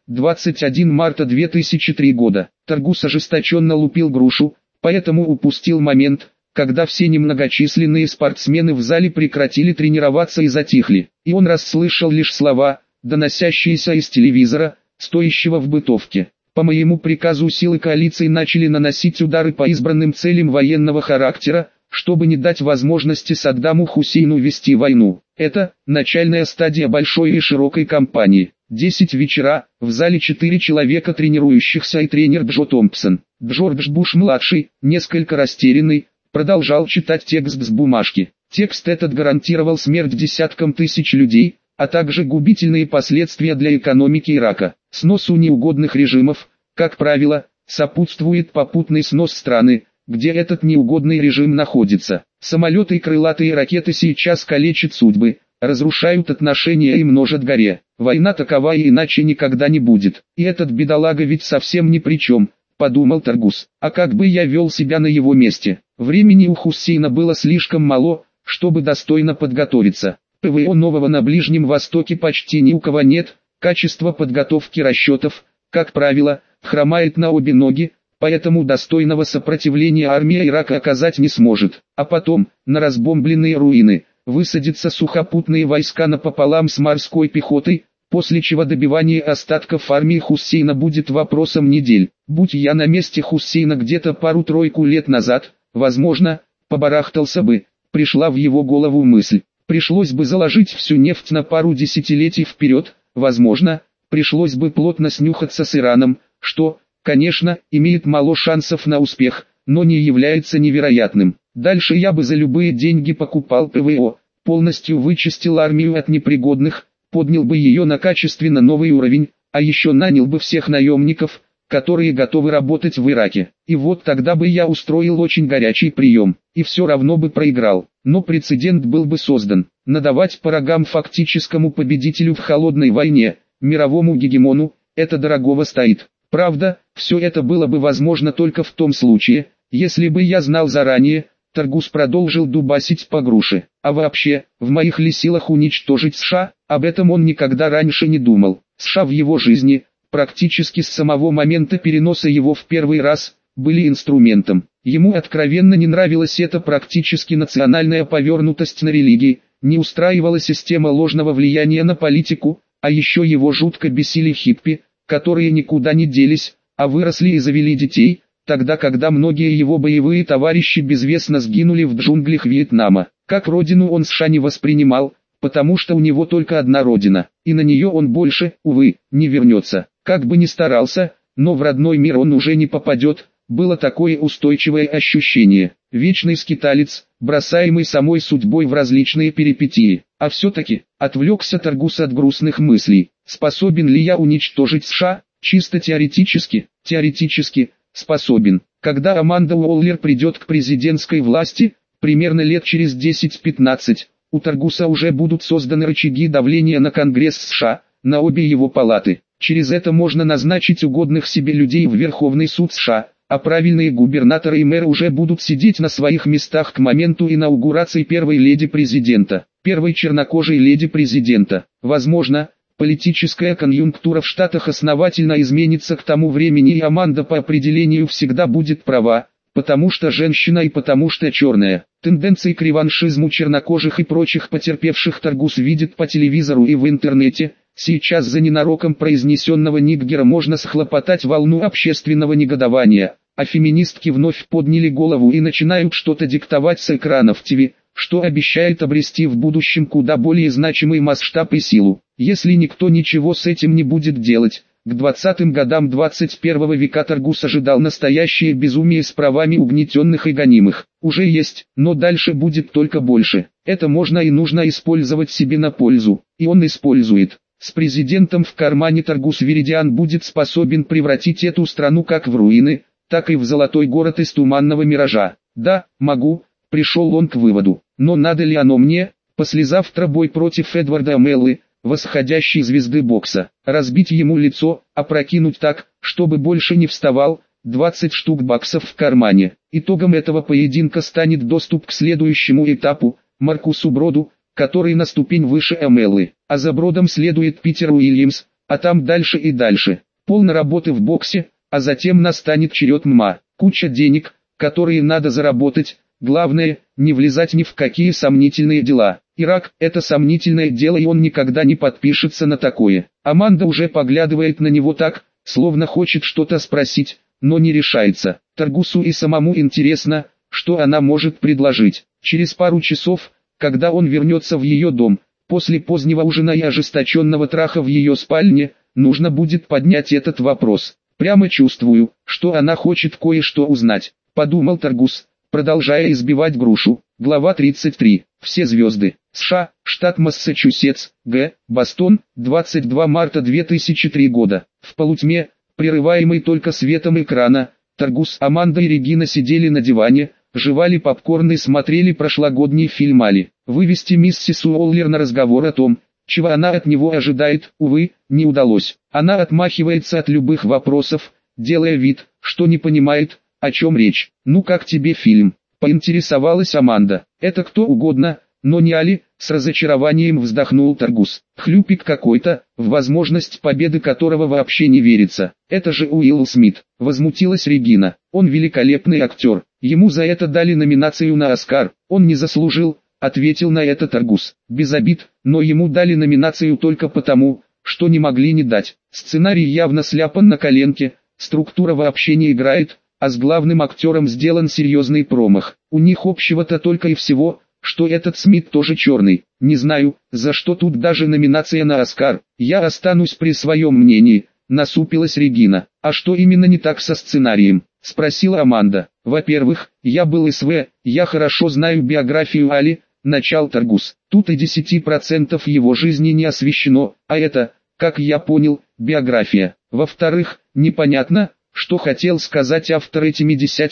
21 марта 2003 года. Таргус ожесточенно лупил грушу, поэтому упустил момент, когда все немногочисленные спортсмены в зале прекратили тренироваться и затихли. И он расслышал лишь слова, доносящиеся из телевизора, стоящего в бытовке. По моему приказу силы коалиции начали наносить удары по избранным целям военного характера, чтобы не дать возможности Саддаму Хусейну вести войну. Это начальная стадия большой и широкой кампании. 10 вечера, в зале 4 человека тренирующихся и тренер Джо Томпсон. Джордж Буш-младший, несколько растерянный, продолжал читать текст с бумажки. Текст этот гарантировал смерть десяткам тысяч людей, а также губительные последствия для экономики Ирака. Сносу неугодных режимов, как правило, сопутствует попутный снос страны, где этот неугодный режим находится. Самолеты и крылатые ракеты сейчас калечат судьбы, разрушают отношения и множат горе. Война такова и иначе никогда не будет. И этот бедолага ведь совсем ни при чем, подумал Таргус. А как бы я вел себя на его месте? Времени у Хусейна было слишком мало, чтобы достойно подготовиться. ПВО нового на Ближнем Востоке почти ни у кого нет, качество подготовки расчетов, как правило, хромает на обе ноги, поэтому достойного сопротивления армия Ирака оказать не сможет. А потом, на разбомбленные руины, высадятся сухопутные войска напополам с морской пехотой, после чего добивание остатков армии Хуссейна будет вопросом недель. Будь я на месте Хуссейна где-то пару-тройку лет назад, возможно, побарахтался бы, пришла в его голову мысль. Пришлось бы заложить всю нефть на пару десятилетий вперед, возможно, пришлось бы плотно снюхаться с Ираном, что, конечно, имеет мало шансов на успех, но не является невероятным. Дальше я бы за любые деньги покупал ПВО, полностью вычистил армию от непригодных, поднял бы ее на качественно новый уровень, а еще нанял бы всех наемников, которые готовы работать в Ираке. И вот тогда бы я устроил очень горячий прием, и все равно бы проиграл. Но прецедент был бы создан. Надавать по рогам фактическому победителю в холодной войне, мировому гегемону, это дорогого стоит. Правда, все это было бы возможно только в том случае, если бы я знал заранее. Таргус продолжил дубасить по груше. А вообще, в моих ли силах уничтожить США? Об этом он никогда раньше не думал. США в его жизни, практически с самого момента переноса его в первый раз, были инструментом. Ему откровенно не нравилась эта практически национальная повернутость на религии, не устраивала система ложного влияния на политику, а еще его жутко бесили хиппи, которые никуда не делись, а выросли и завели детей, тогда когда многие его боевые товарищи безвестно сгинули в джунглях Вьетнама. Как родину он США не воспринимал, потому что у него только одна родина, и на нее он больше, увы, не вернется. Как бы ни старался, но в родной мир он уже не попадет, было такое устойчивое ощущение. Вечный скиталец, бросаемый самой судьбой в различные перипетии. А все-таки, отвлекся Таргус от грустных мыслей. Способен ли я уничтожить США? Чисто теоретически, способен. Когда Аманда Уоллер придет к президентской власти, примерно лет через 10-15, у Таргуса уже будут созданы рычаги давления на Конгресс США, на обе его палаты. Через это можно назначить угодных себе людей в Верховный суд США, а правильные губернаторы и мэры уже будут сидеть на своих местах к моменту инаугурации первой леди президента, первой чернокожей леди президента. Возможно, политическая конъюнктура в Штатах основательно изменится к тому времени, и Аманда по определению всегда будет права, потому что женщина и потому что черная. Тенденции к реваншизму чернокожих и прочих потерпевших Таргус видит по телевизору и в интернете. Сейчас за ненароком произнесенного ниггера можно схлопотать волну общественного негодования, а феминистки вновь подняли голову и начинают что-то диктовать с экранов ТВ, что обещает обрести в будущем куда более значимый масштаб и силу. Если никто ничего с этим не будет делать, к 20-м годам 21 века Таргус ожидал настоящее безумие с правами угнетенных и гонимых. Уже есть, но дальше будет только больше. Это можно и нужно использовать себе на пользу, и он использует. С президентом в кармане Таргус Виридиан будет способен превратить эту страну как в руины, так и в золотой город из туманного миража. Да, могу, пришел он к выводу. Но надо ли оно мне? Послезавтра бой против Эдварда Амеллы, восходящей звезды бокса. Разбить ему лицо, опрокинуть так, чтобы больше не вставал, 20 штук баксов в кармане. Итогом этого поединка станет доступ к следующему этапу, Маркусу Броду, который на ступень выше Амеллы, а за Бродом следует Питер Уильямс, а там дальше и дальше. Полно работы в боксе, а затем настанет черед ММА. Куча денег, которые надо заработать, главное, не влезать ни в какие сомнительные дела. Ирак – это сомнительное дело, и он никогда не подпишется на такое. Аманда уже поглядывает на него так, словно хочет что-то спросить, но не решается. Таргусу и самому интересно, что она может предложить. Через пару часов, когда он вернется в ее дом, после позднего ужина и ожесточенного траха в ее спальне, нужно будет поднять этот вопрос. Прямо чувствую, что она хочет кое-что узнать, подумал Таргус, продолжая избивать грушу. Глава 33. Все звезды. США, штат Массачусетс, Г. Бостон, 22 марта 2003 года. В полутьме, прерываемой только светом экрана, Таргус, Аманда и Регина сидели на диване, жевали попкорн и смотрели прошлогодний фильм «Али». Вывести миссис Уоллер на разговор о том, чего она от него ожидает, увы, не удалось. Она отмахивается от любых вопросов, делая вид, что не понимает, о чем речь. «Ну как тебе фильм?» — поинтересовалась Аманда. «Это кто угодно, но не Али, с разочарованием вздохнул Таргус. Хлюпик какой-то, в возможность победы которого вообще не верится. Это же Уилл Смит, возмутилась Регина. Он великолепный актер, ему за это дали номинацию на Оскар, он не заслужил, ответил на это Таргус. Без обид, но ему дали номинацию только потому, что не могли не дать. Сценарий явно сляпан на коленке, структура вообще не играет, а с главным актером сделан серьезный промах. У них общего-то только и всего, что этот Смит тоже черный. Не знаю, за что тут даже номинация на Оскар. Я останусь при своем мнении, насупилась Регина. А что именно не так со сценарием? Спросила Аманда. Во-первых, я был СВ, я хорошо знаю биографию Али, начал Таргус. Тут и 10% его жизни не освещено, а это, как я понял, биография. Во-вторых, непонятно, что хотел сказать автор этими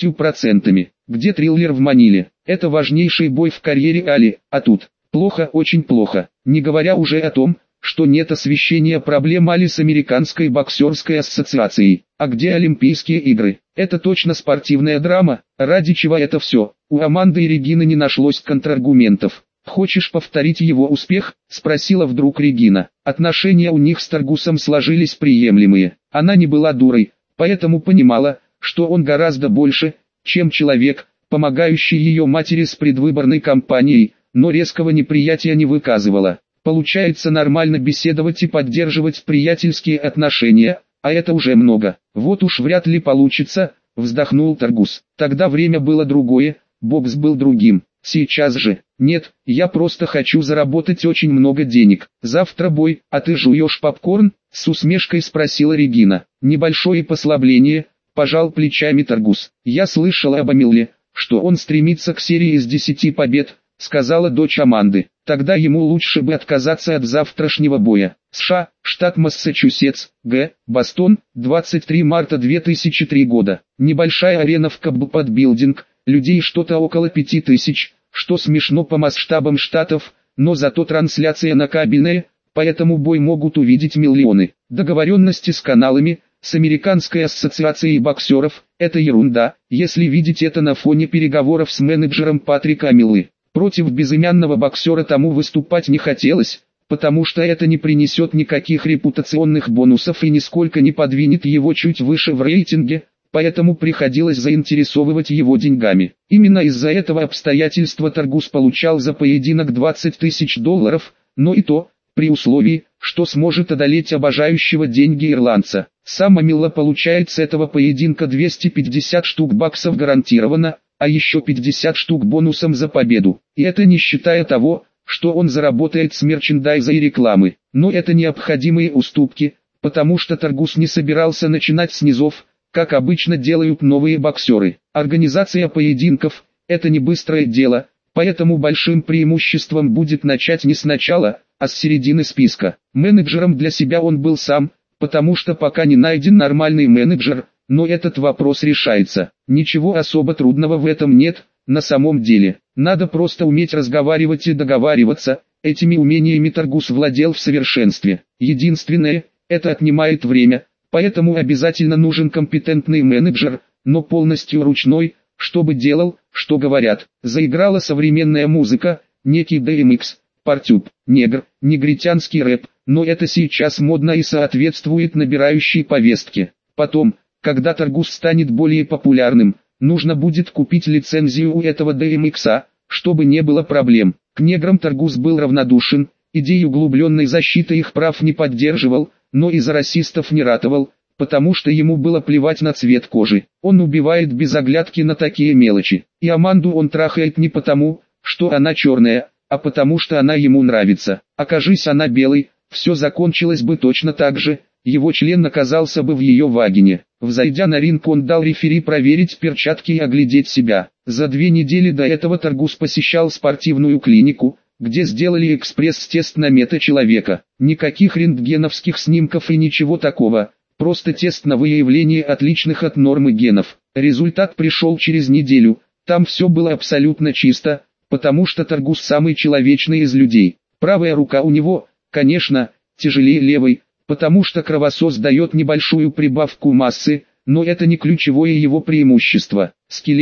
10%. Где триллер в Маниле? Это важнейший бой в карьере Али, а тут плохо, очень плохо. Не говоря уже о том, что нет освещения проблем Али с Американской боксерской ассоциацией. А где Олимпийские игры? Это точно спортивная драма, ради чего это все? У Аманды и Регины не нашлось контраргументов. «Хочешь повторить его успех?» – спросила вдруг Регина. Отношения у них с Таргусом сложились приемлемые. Она не была дурой, поэтому понимала, что он гораздо больше, чем человек, помогающий ее матери с предвыборной кампанией, но резкого неприятия не выказывала. Получается нормально беседовать и поддерживать приятельские отношения, а это уже много. Вот уж вряд ли получится, вздохнул Таргус. Тогда время было другое, бокс был другим. Сейчас же, нет, я просто хочу заработать очень много денег. Завтра бой, а ты жуешь попкорн? С усмешкой спросила Регина. Небольшое послабление, пожал плечами Таргус. Я слышала об Амилле, что он стремится к серии из 10 побед, сказала дочь Аманды. Тогда ему лучше бы отказаться от завтрашнего боя. США, штат Массачусетс, Г. Бостон, 23 марта 2003 года. Небольшая арена в кабб-бодбилдинг, людей что-то около 5000, что смешно по масштабам штатов, но зато трансляция на кабельная, поэтому бой могут увидеть миллионы. Договоренности с каналами, с Американской ассоциацией боксеров, это ерунда, если видеть это на фоне переговоров с менеджером Патрика Амиллы. Против безымянного боксера тому выступать не хотелось, потому что это не принесет никаких репутационных бонусов и нисколько не подвинет его чуть выше в рейтинге, поэтому приходилось заинтересовывать его деньгами. Именно из-за этого обстоятельства Таргус получал за поединок $20 000, но и то, при условии, что сможет одолеть обожающего деньги ирландца. Сам Амилла получает с этого поединка 250 штук баксов гарантированно, а еще 50 штук бонусом за победу. И это не считая того, что он заработает с мерчендайза и рекламы. Но это необходимые уступки, потому что Таргус не собирался начинать с низов, как обычно делают новые боксеры. Организация поединков – это не быстрое дело, поэтому большим преимуществом будет начать не сначала, а с середины списка. Менеджером для себя он был сам, потому что пока не найден нормальный менеджер, но этот вопрос решается. Ничего особо трудного в этом нет, на самом деле. Надо просто уметь разговаривать и договариваться, этими умениями Таргус владел в совершенстве. Единственное, это отнимает время, поэтому обязательно нужен компетентный менеджер, но полностью ручной, чтобы делал, что говорят. Заиграла современная музыка, некий DMX, партюб, негр, негритянский рэп, но это сейчас модно и соответствует набирающей повестке. Потом, когда Таргус станет более популярным, нужно будет купить лицензию у этого DMX, чтобы не было проблем. К неграм Таргус был равнодушен, идеи углубленной защиты их прав не поддерживал, но и за расистов не ратовал, потому что ему было плевать на цвет кожи. Он убивает без оглядки на такие мелочи. И Аманду он трахает не потому, что она черная, а потому что она ему нравится. Окажись она белой, все закончилось бы точно так же, его член оказался бы в ее вагине. Взойдя на ринг, он дал рефери проверить перчатки и оглядеть себя. За 2 недели до этого Таргус посещал спортивную клинику, где сделали экспресс-тест на мета-человека. Никаких рентгеновских снимков и ничего такого, просто тест на выявление отличных от нормы генов. Результат пришел через неделю, там все было абсолютно чисто, потому что Таргус самый человечный из людей. Правая рука у него, конечно, тяжелее левой, потому что кровосос дает небольшую прибавку массы, но это не ключевое его преимущество. Скелет,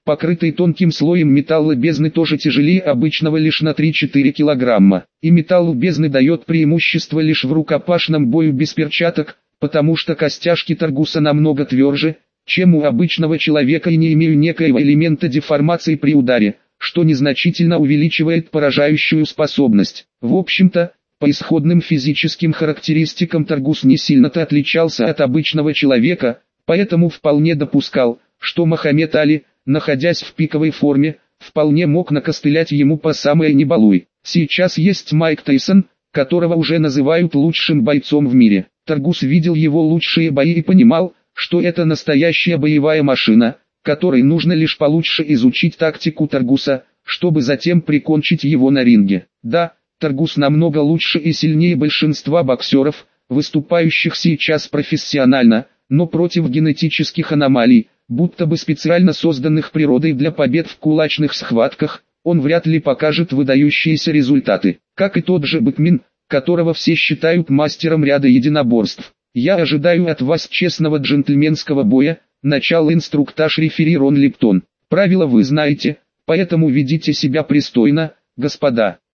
покрытый тонким слоем металла бездны, тоже тяжелее обычного лишь на 3-4 килограмма. И металл бездны дает преимущество лишь в рукопашном бою без перчаток, потому что костяшки Таргуса намного тверже, чем у обычного человека, и не имеют некоего элемента деформации при ударе, что незначительно увеличивает поражающую способность. В общем-то, по исходным физическим характеристикам Таргус не сильно-то отличался от обычного человека, поэтому вполне допускал, что Мохаммед Али, находясь в пиковой форме, вполне мог накостылять ему по самое не балуй. Сейчас есть Майк Тайсон, которого уже называют лучшим бойцом в мире. Таргус видел его лучшие бои и понимал, что это настоящая боевая машина, которой нужно лишь получше изучить тактику Таргуса, чтобы затем прикончить его на ринге. Да, Таргус намного лучше и сильнее большинства боксеров, выступающих сейчас профессионально, но против генетических аномалий, будто бы специально созданных природой для побед в кулачных схватках, он вряд ли покажет выдающиеся результаты. Как и тот же Бекмин, которого все считают мастером ряда единоборств. Я ожидаю от вас честного джентльменского боя. Начало инструктаж рефери Рон Липтон. Правила вы знаете, поэтому ведите себя пристойно, господа.